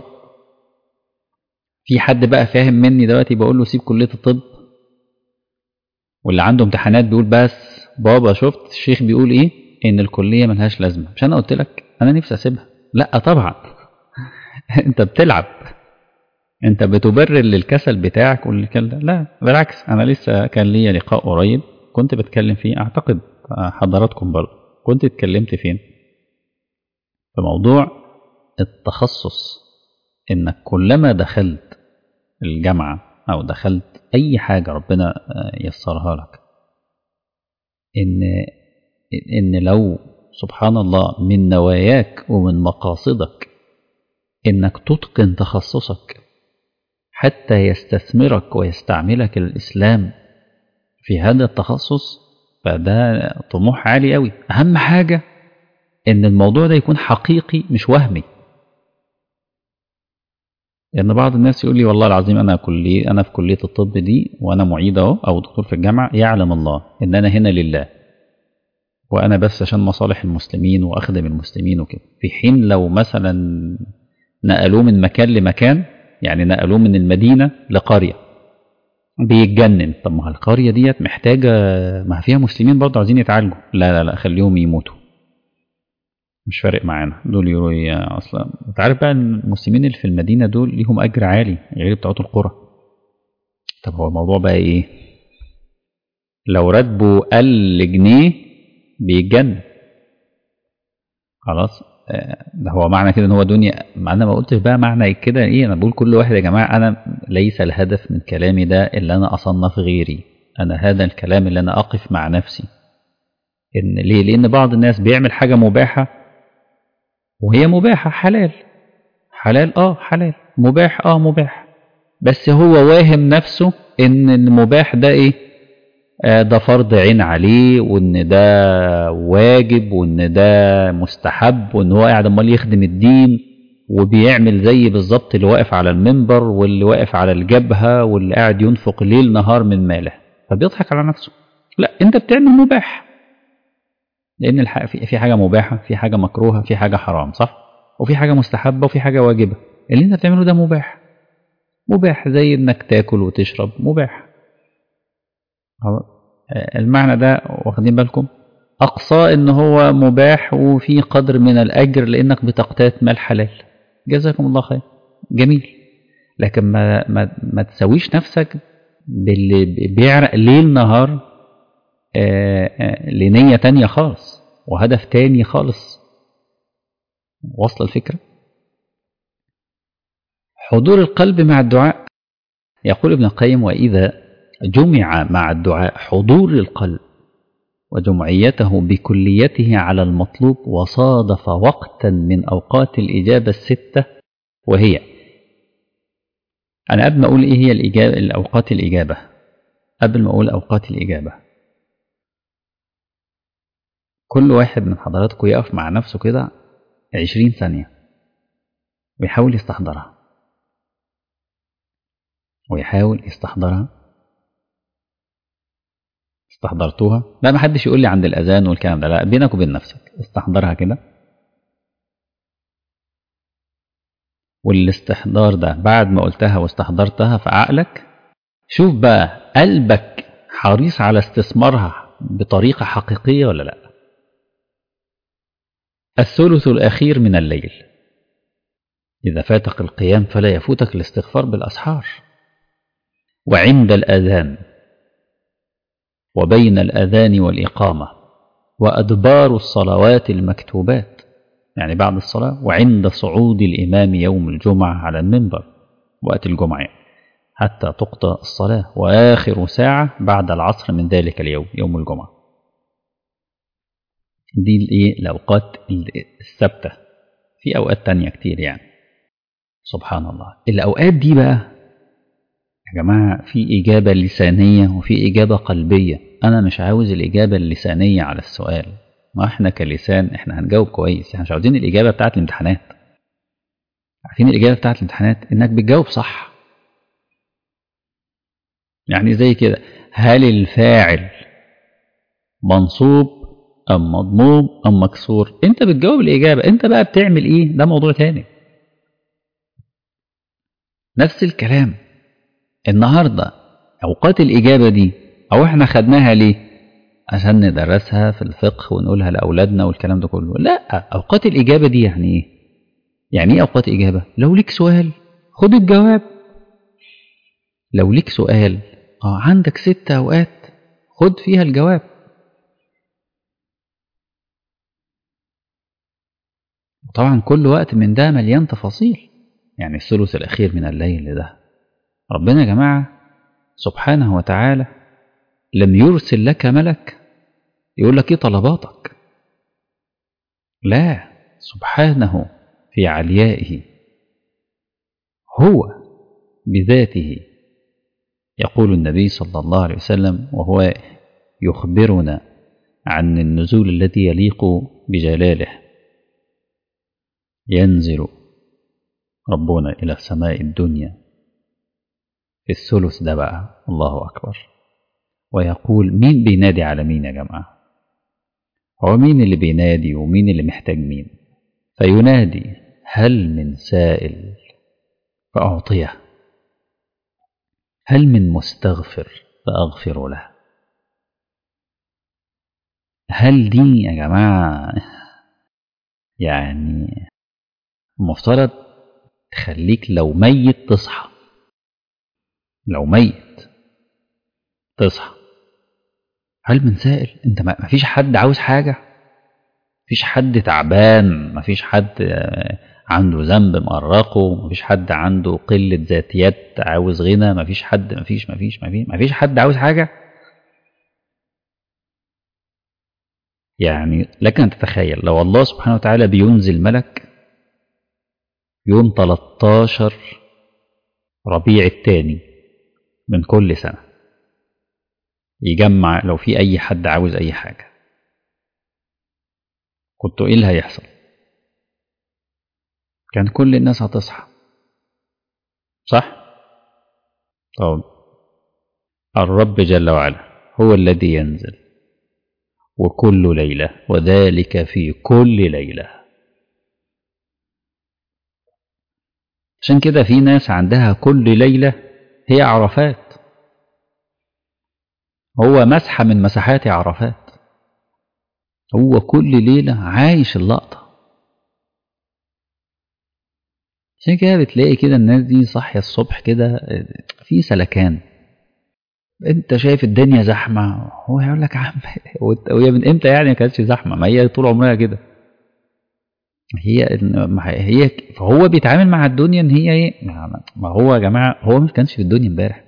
في حد بقى فاهم مني دلوقتي بقول له سيب كليه الطب، واللي عنده امتحانات بيقول بس بابا شفت الشيخ بيقول ايه، ان الكليه ملهاش لازمه؟ مش انا قلت لك انا نفسي اسيبها؟ لا طبعا. انت بتلعب، انت بتبرر للكسل بتاعك والكلام ده. لا بالعكس، انا لسه كان ليا لقاء قريب كنت بتكلم فيه، اعتقد حضراتكم برضه كنت اتكلمت فين، في موضوع التخصص. انك كلما دخلت الجامعة او دخلت اي حاجة ربنا يسرها لك، ان ان لو سبحان الله من نواياك ومن مقاصدك انك تتقن تخصصك حتى يستثمرك ويستعملك الإسلام في هذا التخصص، فده طموح عالي قوي. أهم حاجة إن الموضوع ده يكون حقيقي مش وهمي. لأن بعض الناس يقول لي والله العظيم أنا كلية أنا في كلية الطب دي وأنا معيد أهو أو دكتور في الجامعة، يعلم الله إن أنا هنا لله، وأنا بس عشان مصالح المسلمين وأخدم المسلمين وكده. في حين لو مثلا نقلوه من مكان لمكان، يعني نقلوه من المدينة لقرية، بيتجنن. طب ما القرية ديت محتاجة، ما فيها مسلمين برضه عايزين يتعالجوا، لا لا لا خليهم يموتوا، مش فارق معانا دول يقولوا ايه اصلا. انت عارف بقى المسلمين اللي في المدينة دول ليهم اجر عالي غير بتوع القرى. طب هو الموضوع بقى ايه؟ لو راتبه قل جنيه بيتجنن خلاص. ده هو معنى كده ان هو دنيا. ما انا ما قلتش بقى معنى كده ايه، انا بقول كل واحد يا جماعه، انا ليس الهدف من كلامي ده اللي انا اصنف غيري، انا هذا الكلام اللي انا اقف مع نفسي. ان ليه؟ لان بعض الناس بيعمل حاجه مباحه، وهي مباحه حلال، حلال اه حلال، مباح اه مباح، بس هو واهم نفسه ان المباح ده ايه، آه ده فرض عين عليه، وان ده واجب، وان ده مستحب، وان هو قاعد امال يخدم الدين، وبيعمل زي بالظبط اللي واقف على المنبر واللي واقف على الجبهة واللي قاعد ينفق ليل نهار من ماله، فبيضحك على نفسه. لا، انت بتعمل مباح، لان الحق في حاجة مباحة، في حاجة مكروهة، في حاجة حرام، صح؟ وفي حاجة مستحبة وفي حاجة واجبة. اللي انت بتعمله ده مباح، مباح زي انك تاكل وتشرب، مباح. المعنى ده واخدين بالكم؟ أقصى إن هو مباح وفي قدر من الأجر لأنك بتقتات مال حلال، جزاكم الله خير، جميل. لكن ما, ما, ما تسويش نفسك باللي بيعرق ليل نهار آآ آآ لنية تانية خالص وهدف تاني خالص. وصل الفكرة؟ حضور القلب مع الدعاء. يقول ابن القيم: وإذا جمع مع الدعاء حضور القلب وجمعيته بكليته على المطلوب، وصادف وقتا من أوقات الإجابة الستة، وهي، أنا قبل ما أقول إيه هي الإجابة، الأوقات الإجابة، قبل ما أقول أوقات الإجابة، كل واحد من حضراتكم يقف مع نفسه كده عشرين ثانية ويحاول يستحضرها، ويحاول يستحضرها. استحضرتوها؟ لا، ما حدش يقول لي عند الأذان والكلام ده، لا، بينك وبين نفسك استحضرها كده. والاستحضار ده بعد ما قلتها واستحضرتها في عقلك، شوف بقى قلبك حريص على استثمارها بطريقة حقيقية ولا لا. الثلث الأخير من الليل، إذا فاتك القيام فلا يفوتك الاستغفار بالأسحار، وعند الأذان، وبين الأذان والإقامة، وأدبار الصلوات المكتوبات، يعني بعد الصلاة، وعند صعود الإمام يوم الجمعة على المنبر، وقت الجمعة يعني. حتى تقضى الصلاة، وآخر ساعة بعد العصر من ذلك اليوم يوم الجمعة. دي الايه الأوقات الثابتة. في أوقات تانية كتير يعني سبحان الله. الأوقات دي بقى يا جماعة في إجابة لسانية وفي إجابة قلبية. أنا مش عاوز الإجابة اللسانية على السؤال، ما إحنا كلسان إحنا هنجاوب كويس، إحنا مش عاوزين الإجابة بتاعت الامتحانات. عارفين الإجابة بتاعت الامتحانات إنك بتجاوب صح. يعني زي كده، هل الفاعل منصوب أم مضموم أم مكسور؟ أنت بتجاوب الإجابة، أنت بقى بتعمل إيه ده موضوع تاني. نفس الكلام النهاردة. أوقات الإجابة دي أو إحنا خدناها ليه؟ عشان ندرسها في الفقه ونقولها لأولادنا والكلام ده كله. لا، أوقات الإجابة دي يعني إيه؟ يعني إيه أوقات إجابة؟ لو ليك سؤال خد الجواب. لو ليك سؤال آه عندك ست أوقات خد فيها الجواب. وطبعا كل وقت من ده مليان تفاصيل. يعني الثلث الأخير من الليل ده ربنا يا جماعة سبحانه وتعالى لم يرسل لك ملك يقول لك إيه طلباتك. لا، سبحانه في عليائه هو بذاته. يقول النبي صلى الله عليه وسلم وهو يخبرنا عن النزول الذي يليق بجلاله: ينزل ربنا إلى السماء الدنيا في الثلث ده بقى، الله أكبر، ويقول مين بينادي على مين يا جماعة؟ هو مين اللي بينادي ومين اللي محتاج مين؟ فينادي: هل من سائل فأعطيه، هل من مستغفر فأغفر له. هل دي يا جماعة يعني المفترض تخليك لو ميت تصحى، لو ميت تصحى. هل من سائل؟ انت ما فيش حد عاوز حاجة، مفيش حد تعبان، مفيش حد عنده ذنب مقرقه، مفيش حد عنده قلة ذاتيات عاوز غنى، مفيش حد مفيش مفيش مفيش مفيش حد عاوز حاجة. يعني لك أن تتخيل لو الله سبحانه وتعالى بينزل ملك يوم تلتاشر ربيع الثاني من كل سنة يجمع لو في أي حد عاوز أي حاجة، كنت إيه اللي هيحصل؟ كان كل الناس هتصحى، صح؟ طب الرب جل وعلا هو الذي ينزل وكل ليلة، وذلك في كل ليلة. عشان كده في ناس عندها كل ليلة هي عرفات، هو مسحة من مساحات عرفات، هو كل ليلة عايش اللقطة. عشان كده بتلاقي كده الناس دي صاحية الصبح كده في سلكان، انت شايف الدنيا زحمة، هو هيقول لك عم وهي من امتى يعني ما كانتش زحمة؟ ما هي طول عمرها كده. هي هي فهو بيتعامل مع الدنيا ان هي ايه، ما هو يا جماعة هو ما كانش في الدنيا امبارح،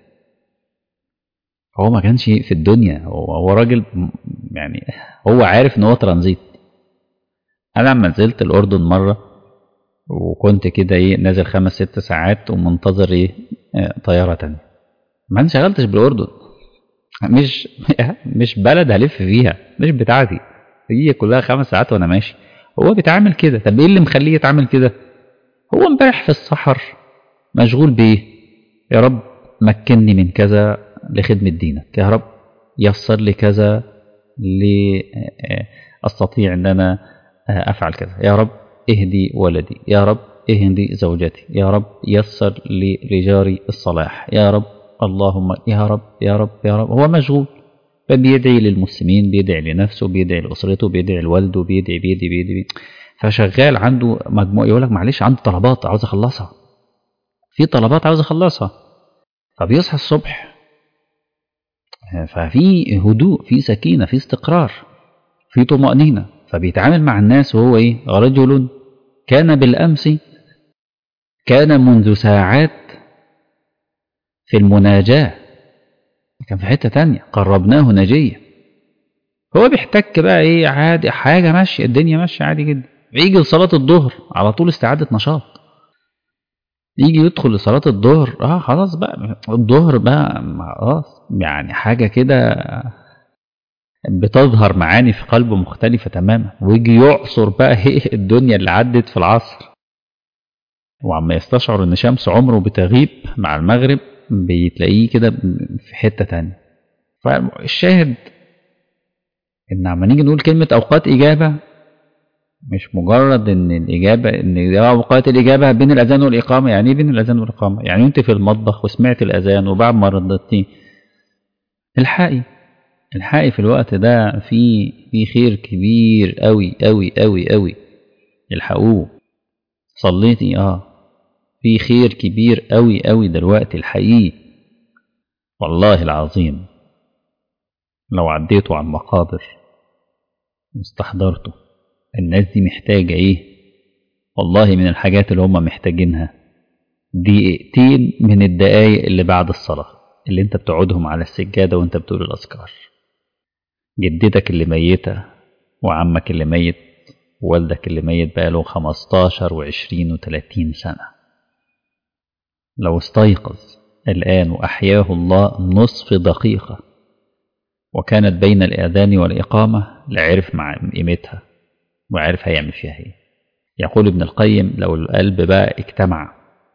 هو ما كانش في الدنيا، هو, هو راجل يعني هو عارف ان هو ترانزيت. انا لما نزلت الاردن مرة وكنت كده ايه نازل خمس ست ساعات ومنتظر ايه طيارة تانية، ما انشغلتش بالاردن، مش مش بلد هلف فيها، مش بتاعتي، هي كلها خمس ساعات وانا ماشي. هو بيتعامل كده. طب ايه اللي مخليه يتعامل كده؟ هو امبارح في السحر مشغول بايه؟ يا رب مكنني من كذا لخدمة دينك، يا رب يسر لي كذا لأستطيع ان انا افعل كذا، يا رب اهدي ولدي، يا رب اهدي زوجتي، يا رب يسر لي لجاري الصلاح، يا رب اللهم يا رب يا رب يا رب. هو مشغول، فبيدعي للمسلمين، بيدعي لنفسه، بيدعي لأسرته، بيدعي لوالده، بيدعي بيدعي بيدعي, بيدعي. فشغال عنده مجموعة، يقول لك معلش عنده طلبات عاوز اخلصها، في طلبات عاوز اخلصها. فبيصحى الصبح ففي هدوء، في سكينة، في استقرار، في طمأنينة، فبيتعامل مع الناس وهو ايه؟ رجل كان بالأمس، كان منذ ساعات في المناجاة كان في حتة تانية، قربناه نجيا. هو بيحتك بقى ايه عادي، حاجة ماشية، الدنيا ماشية عادي جدا. يجي لصلاة الظهر على طول استعادة نشاط، يجي يدخل لصلاة الظهر اه خلاص بقى الظهر بقى خلاص، يعني حاجة كده بتظهر معاني في قلبه مختلفة تماما. ويجي يعصر بقى ايه الدنيا اللي عدت في العصر، وعما يستشعر ان شمس عمره بتغيب مع المغرب بتلاقيه كده في حتة تانية. فالشاهد ان عما نيجي نقول كلمة اوقات اجابة، مش مجرد ان الاجابة ان اوقات الاجابة بين الاذان والاقامة. يعني ايه بين الاذان والاقامة؟ يعني انت في المطبخ وسمعت الاذان وبعد ما ردتي الحقي الحقي في الوقت ده في في خير كبير قوي قوي قوي قوي، الحقوه. صليتي اه في خير كبير قوي قوي دلوقتي الحقيقي. والله العظيم لو عديتوا على المقابر واستحضرتوا الناس دي محتاجة ايه، والله من الحاجات اللي هم محتاجينها دقيقتين من الدقايق اللي بعد الصلاة اللي انت بتقعدهم على السجادة وانت بتقول الأذكار. جدتك اللي ميتة وعمك اللي ميت ووالدك اللي ميت بقاله خمستاشر وعشرين وتلاتين سنة، لو استيقظ الآن وأحياه الله نصف دقيقة وكانت بين الإذان والإقامة لعرف مع قيمتها وعرف هيعمل فيها ايه. يقول ابن القيم لو القلب بقى اجتمع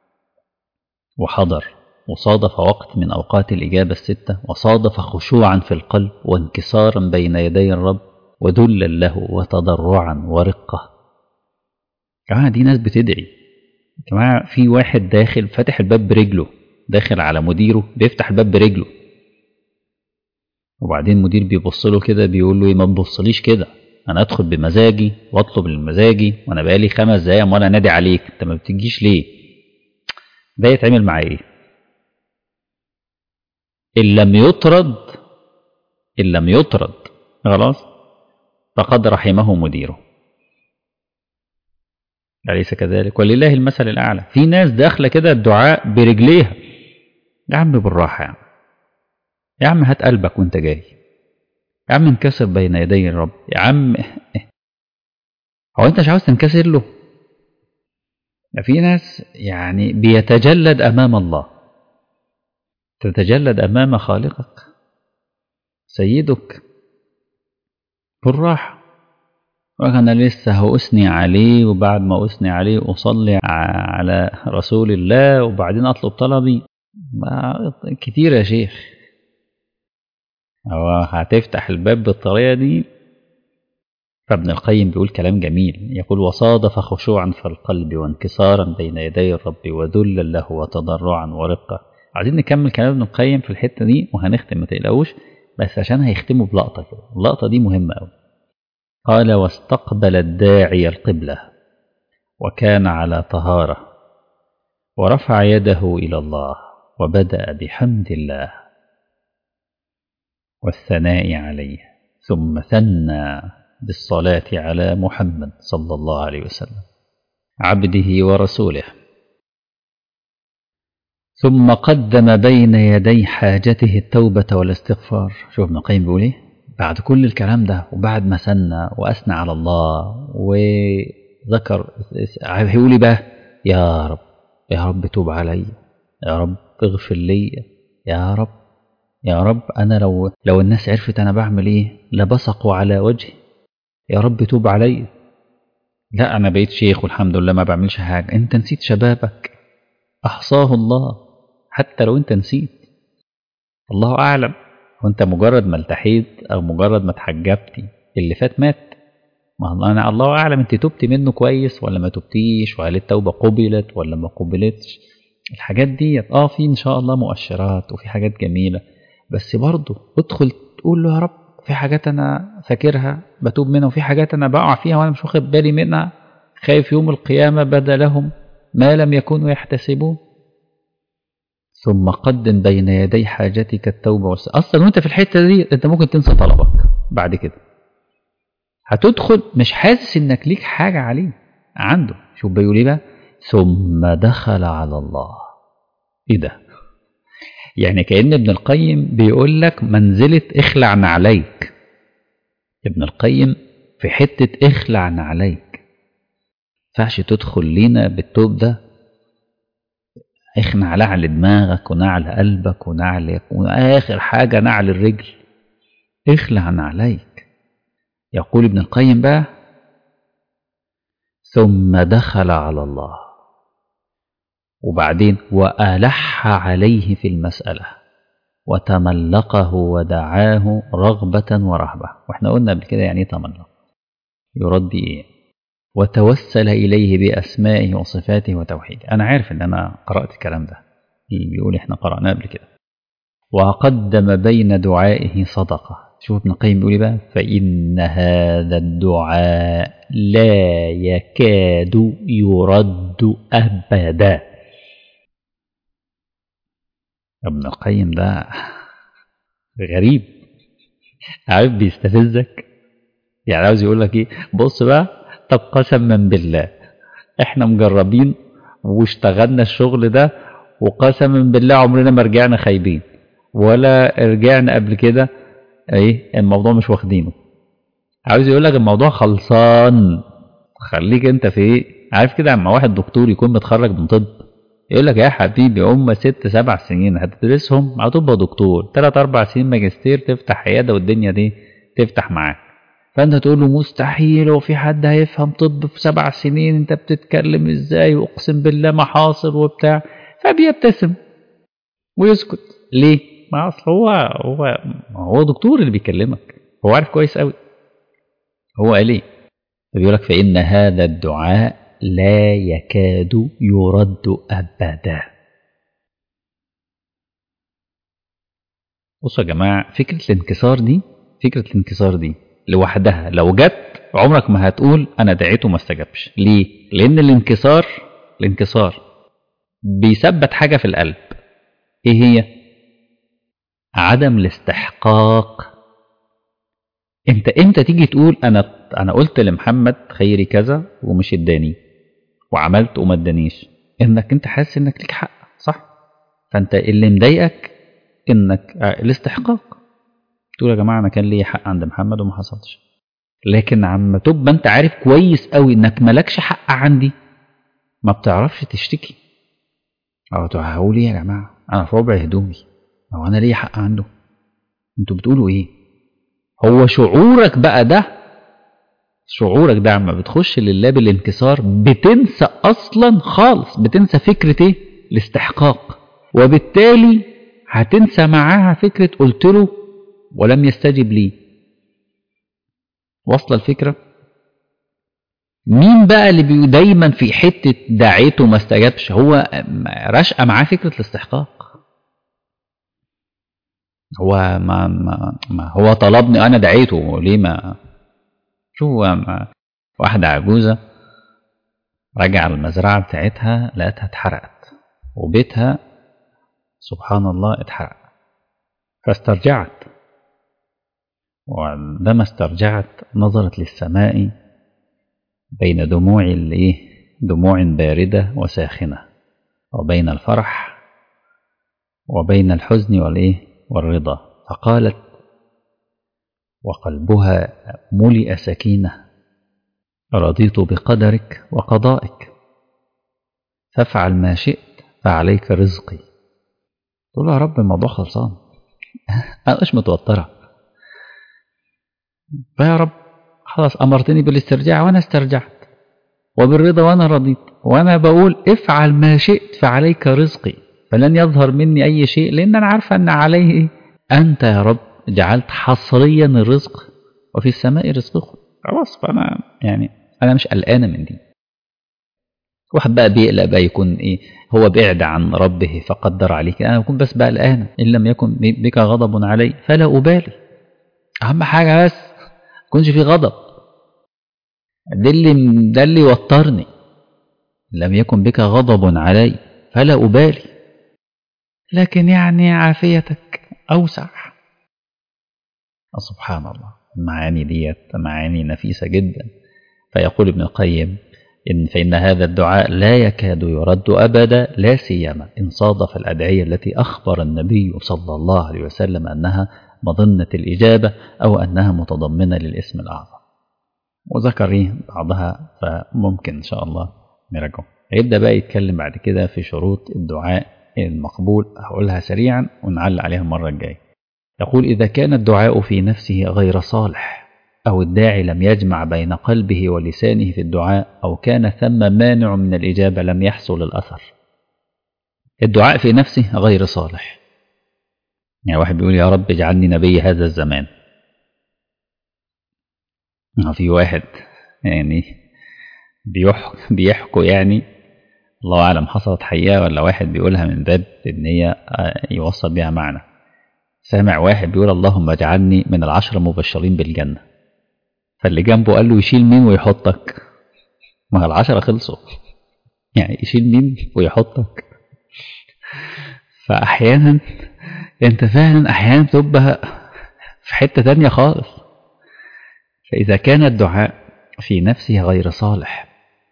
وحضر وصادف وقت من أوقات الإجابة الستة، وصادف خشوعا في القلب وانكسارا بين يدي الرب وذلا له وتضرعا ورقة. جماعة دي ناس بتدعي. جماعة في واحد داخل فاتح الباب برجله، داخل على مديره بيفتح الباب برجله، وبعدين مدير بيبص له كده بيقول له ما تبصليش كده، انا ادخل بمزاجي واطلب المزاجي وانا بقالي خمس دقايق وانا نادي عليك، انت ما بتجيش ليه؟ ده يتعمل مع ايه؟ ان لم يطرد ان لم يطرد خلاص فقد رحمه مديره، أليس كذلك؟ ولله المثل الأعلى. في ناس داخلة كده الدعاء برجليها. يا عم بالراحة يا عم، يا عم هات قلبك وانت جاي، يا عم انكسر بين يدي الرب يا عم. هو انت مش عاوز تنكسر له؟ في ناس يعني بيتجلد أمام الله، تتجلد أمام خالقك سيدك بالراحة. وأنا لسه هأثني عليه، وبعد ما أثني عليه أصلي على رسول الله وبعدين أطلب طلبي. ما كتير يا شيخ. هو هتفتح الباب بالطريقة دي؟ فابن القيم بيقول كلام جميل، يقول وصادف خشوعا في القلب وانكسارا بين يدي الرب وذلا له وتضرعا ورقة. عايزين نكمل كلام ابن القيم في الحتة دي وهنختم ما تقلقوش، بس عشان هيختموا بلقطة كده، اللقطة دي مهمة أوي. قال واستقبل الداعي القبلة وكان على طهارة ورفع يده إلى الله وبدأ بحمد الله والثناء عليه ثم ثنى بالصلاة على محمد صلى الله عليه وسلم عبده ورسوله، ثم قدم بين يدي حاجته التوبة والاستغفار. شوف ابن القيم بيقول ايه بعد كل الكلام ده، وبعد ما ثنى وأثنى على الله وذكر هيقول ايه بقى؟ يا رب يا رب توب علي، يا رب اغفر لي، يا رب يا رب أنا لو لو الناس عرفت أنا بعمل إيه لبصقوا على وجهي، يا رب توب علي. لا أنا بقيت شيخ والحمد لله ما بعملش حاجة. أنت نسيت شبابك أحصاه الله، حتى لو أنت نسيت الله أعلم. وأنت مجرد ما التحيت أو مجرد ما تحجبتي اللي فات مات. ما أنا الله أعلم أنت تبتي منه كويس ولا ما تبتيش، وهل التوبة قبلت ولا ما قبلتش. الحاجات دي آه في إن شاء الله مؤشرات وفي حاجات جميلة، بس برضه ادخل تقول له يا رب في حاجات أنا فاكرها بتوب منها، وفي حاجات أنا بقع فيها وأنا مش واخد بالي منها، خايف يوم القيامة بدا لهم ما لم يكونوا يحتسبون. ثم قدم بين يدي حاجتك التوبة والس... أصلا وانت في الحتة دي انت ممكن تنسى طلبك بعد كده، هتدخل مش حاسس انك ليك حاجة عليه عنده. شوف بيقول ايه بقى؟ ثم دخل على الله. ايه ده؟ يعني كأن ابن القيم بيقول لك منزلة اخلع نعليك. ابن القيم في حتة اخلع نعليك، فعش تدخل لينا بالتوب ده، اخنع نعل دماغك ونعل قلبك ونعل واخر حاجة نعل الرجل، اخلع نعليك. يقول ابن القيم بقى: ثم دخل على الله، وبعدين وألح عليه في المسألة وتملقه ودعاه رغبة ورهبة. واحنا قلنا قبل كده يعني ايه تملق، يرد ايه، وتوسل إليه بأسمائه وصفاته وتوحيده. أنا عارف إن أنا قرأت الكلام ده، اللي بيقول إحنا قرأناه قبل كده. وقدم بين دعائه صدقة. شوف ابن القيم بيقول بقى: فإن هذا الدعاء لا يكاد يرد أبدا. ابن القيم ده غريب، عارف بيستفزك، يعني عاوز يقول لك ايه، بص بقى، طب قسما بالله احنا مجربين واشتغلنا الشغل ده، وقسما بالله عمرنا ما رجعنا خايبين ولا رجعنا قبل كده ايه الموضوع مش واخدينه. عاوز يقول لك الموضوع خلصان، خليك انت في ايه. عارف كده اما واحد دكتور يكون متخرج من طب يقول لك: يا حبيبي هم ست سبع سنين هتدرسهم هتبقى دكتور، تلات اربع سنين ماجستير تفتح عياده والدنيا دي تفتح معاك. فانت تقول له: مستحيل، وفي حد هيفهم طب في سبع سنين؟ انت بتتكلم ازاي؟ واقسم بالله ما حاصل وبتاع. فبيبتسم ويسكت. ليه؟ ما اصل هو هو هو دكتور اللي بيكلمك، هو عارف كويس قوي هو قال ايه. بيقول لك: فإن هذا الدعاء لا يكاد يرد أبدا. بصوا يا جماعة، فكرة الانكسار دي فكرة الانكسار دي لوحدها لو جت عمرك ما هتقول أنا دعيته ما استجابش. ليه؟ لأن الانكسار الانكسار بيثبت حاجة في القلب. إيه هي؟ عدم الاستحقاق. انت امتى تيجي تقول انا انا قلت لمحمد خيري كذا ومش اداني، وعملت وما ادانيش؟ انك انت حاسس انك ليك حق، صح؟ فانت اللي مضايقك انك الاستحقاق، تقول يا جماعه انا كان لي حق عند محمد وما حصلش. لكن عم تبقى انت عارف كويس قوي انك مالكش حق عندي، ما بتعرفش تشتكي. او هقول ايه يا جماعه، انا في ربع هدومي، هو انا ليا حق عنده؟ انتوا بتقولوا ايه؟ هو شعورك بقى ده، شعورك ده عما بتخش لله بالانكسار بتنسى اصلا خالص، بتنسى فكره ايه؟ الاستحقاق. وبالتالي هتنسى معاها فكره قلت له ولم يستجب لي. واصله الفكره؟ مين بقى اللي بي دايما في حته دعيته ما استجابش؟ هو راشقه معاه فكره الاستحقاق. هو ما, ما, ما هو طلبني انا دعيته ليه؟ ما شو ما واحده عجوزه رجع المزرعه بتاعتها لقيتها اتحرقت وبيتها سبحان الله اتحرق، فاسترجعت، وعندما استرجعت نظرت للسماء بين دموع الايه دموع باردة وساخنة، وبين الفرح وبين الحزن والايه والرضا، فقالت وقلبها ملئ سكينة: رضيت بقدرك وقضائك، فافعل ما شئت فعليك رزقي. تقول يا رب الموضوع خلصان، انا مش متوترة، فيا رب خلاص امرتني بالاسترجاع وانا استرجعت، وبالرضا وانا رضيت، وانا بقول افعل ما شئت فعليك رزقي، فلن يظهر مني اي شيء، لان انا عارفه ان عليه انت يا رب جعلت حصريا الرزق وفي السماء رزقكم. خلاص، فانا يعني انا مش قلقانه من دي. واحد بقى بيقلق بقى يكون ايه، هو بعد عن ربه فقدر عليك، انا بكون بس بقى قلقانه ان لم يكن بك غضب علي فلا ابالي. اهم حاجه بس ما يكونش في غضب، ده اللي ده اللي يوترني. لم يكن بك غضب علي فلا أبالي، لكن يعني عافيتك أوسع. سبحان الله، المعاني ديت معاني نفيسة جدا. فيقول ابن القيم: إن فإن هذا الدعاء لا يكاد يرد أبدا، لا سيما إن صادف الأدعية التي أخبر النبي صلى الله عليه وسلم أنها مظنة الإجابة أو أنها متضمنة للاسم الأعظم. وذكر بعضها فممكن إن شاء الله نراجعه. هيبدأ بقى يتكلم بعد كده في شروط الدعاء المقبول، هقولها سريعا ونعلق عليها المرة الجاية. يقول: إذا كان الدعاء في نفسه غير صالح، أو الداعي لم يجمع بين قلبه ولسانه في الدعاء، أو كان ثم مانع من الإجابة، لم يحصل الأثر. الدعاء في نفسه غير صالح، يعني واحد بيقول يا رب اجعلني نبي هذا الزمان. في واحد يعني بيحكوا بيحكوا يعني الله أعلم حصلت حقيقة ولا واحد بيقولها من باب إن هي يوصل بها معنى. سامع واحد بيقول اللهم اجعلني من العشرة مبشرين بالجنة، فاللي جنبه قال له يشيل مين ويحطك؟ ما العشرة خلصوا، يعني يشيل مين ويحطك؟ فأحيانا أنت فعلا أحيانا تبقى في حتة تانية خالص. فإذا كان الدعاء في نفسه غير صالح،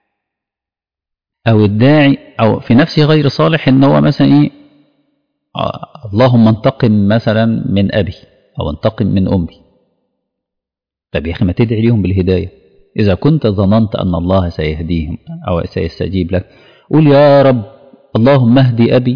أو الداعي أو في نفسه غير صالح، إن هو مثلا إيه آه اللهم انتقم مثلا من أبي أو انتقم من أمي. طب يا أخي ما تدعي لهم بالهداية. إذا كنت ظننت أن الله سيهديهم أو سيستجيب لك، قول يا رب اللهم اهدي أبي.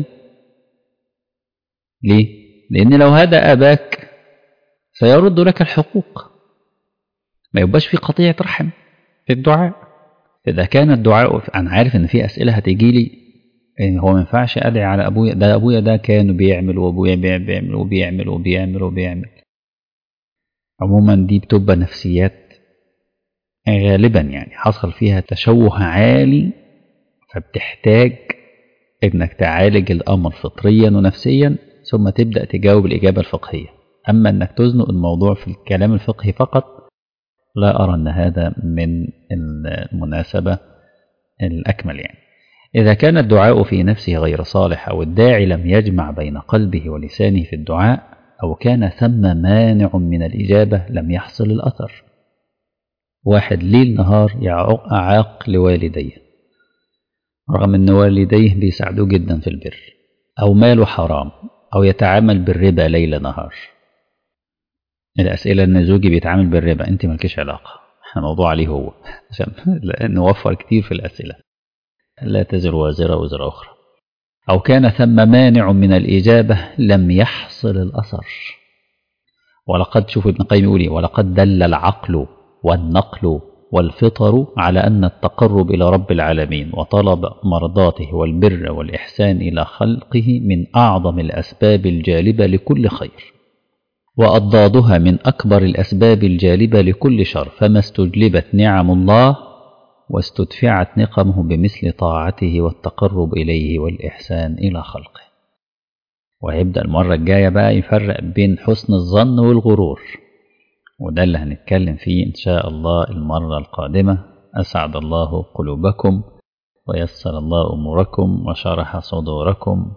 ليه؟ لأن لو هدى أباك سيرد لك الحقوق، ما يبقاش في قطيعة رحم في الدعاء. إذا كان الدعاء، أنا عارف إن في أسئلة هتيجي لي إن هو ما ينفعش أدعي على أبويا، ده أبويا ده كان بيعمل وأبويا بيعمل وبيعمل وبيعمل وبيعمل. عموما دي بتبقى نفسيات غالبا يعني حصل فيها تشوه عالي، فبتحتاج إنك تعالج الأمر فطريا ونفسيا ثم تبدأ تجاوب الإجابة الفقهية. أما إنك تزنق الموضوع في الكلام الفقهي فقط، لا أرى أن هذا من المناسبة الأكمل. يعني إذا كان الدعاء في نفسه غير صالح، أو الداعي لم يجمع بين قلبه ولسانه في الدعاء، أو كان ثم مانع من الإجابة، لم يحصل الأثر. واحد ليل نهار يعاق لوالديه رغم أن والديه بيساعدوه جدا في البر، أو ماله حرام، أو يتعامل بالربا ليل نهار. الأسئلة أن زوجي بيتعامل بالربا، أنت مالكش علاقة، احنا موضوع عليه هو عشان نوفر كتير في الأسئلة. لا تزر وازرة وزر أخرى. أو كان ثم مانع من الإجابة، لم يحصل الأثر. ولقد شوف ابن القيم يقول ولقد دل العقل والنقل والفطر على أن التقرب إلى رب العالمين وطلب مرضاته والبر والإحسان إلى خلقه من أعظم الأسباب الجالبة لكل خير، وأضدادها من أكبر الأسباب الجالبة لكل شر، فما استجلبت نعم الله واستدفعت نقمه بمثل طاعته والتقرب إليه والإحسان إلى خلقه. وهيبدأ المرة الجاية بقى يفرق بين حسن الظن والغرور، وده اللي هنتكلم فيه إن شاء الله المرة القادمة. أسعد الله قلوبكم ويسر الله أموركم وشرح صدوركم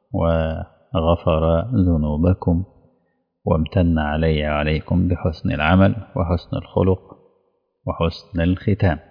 وغفر ذنوبكم وامتن علي وعليكم بحسن العمل وحسن الخلق وحسن الختام.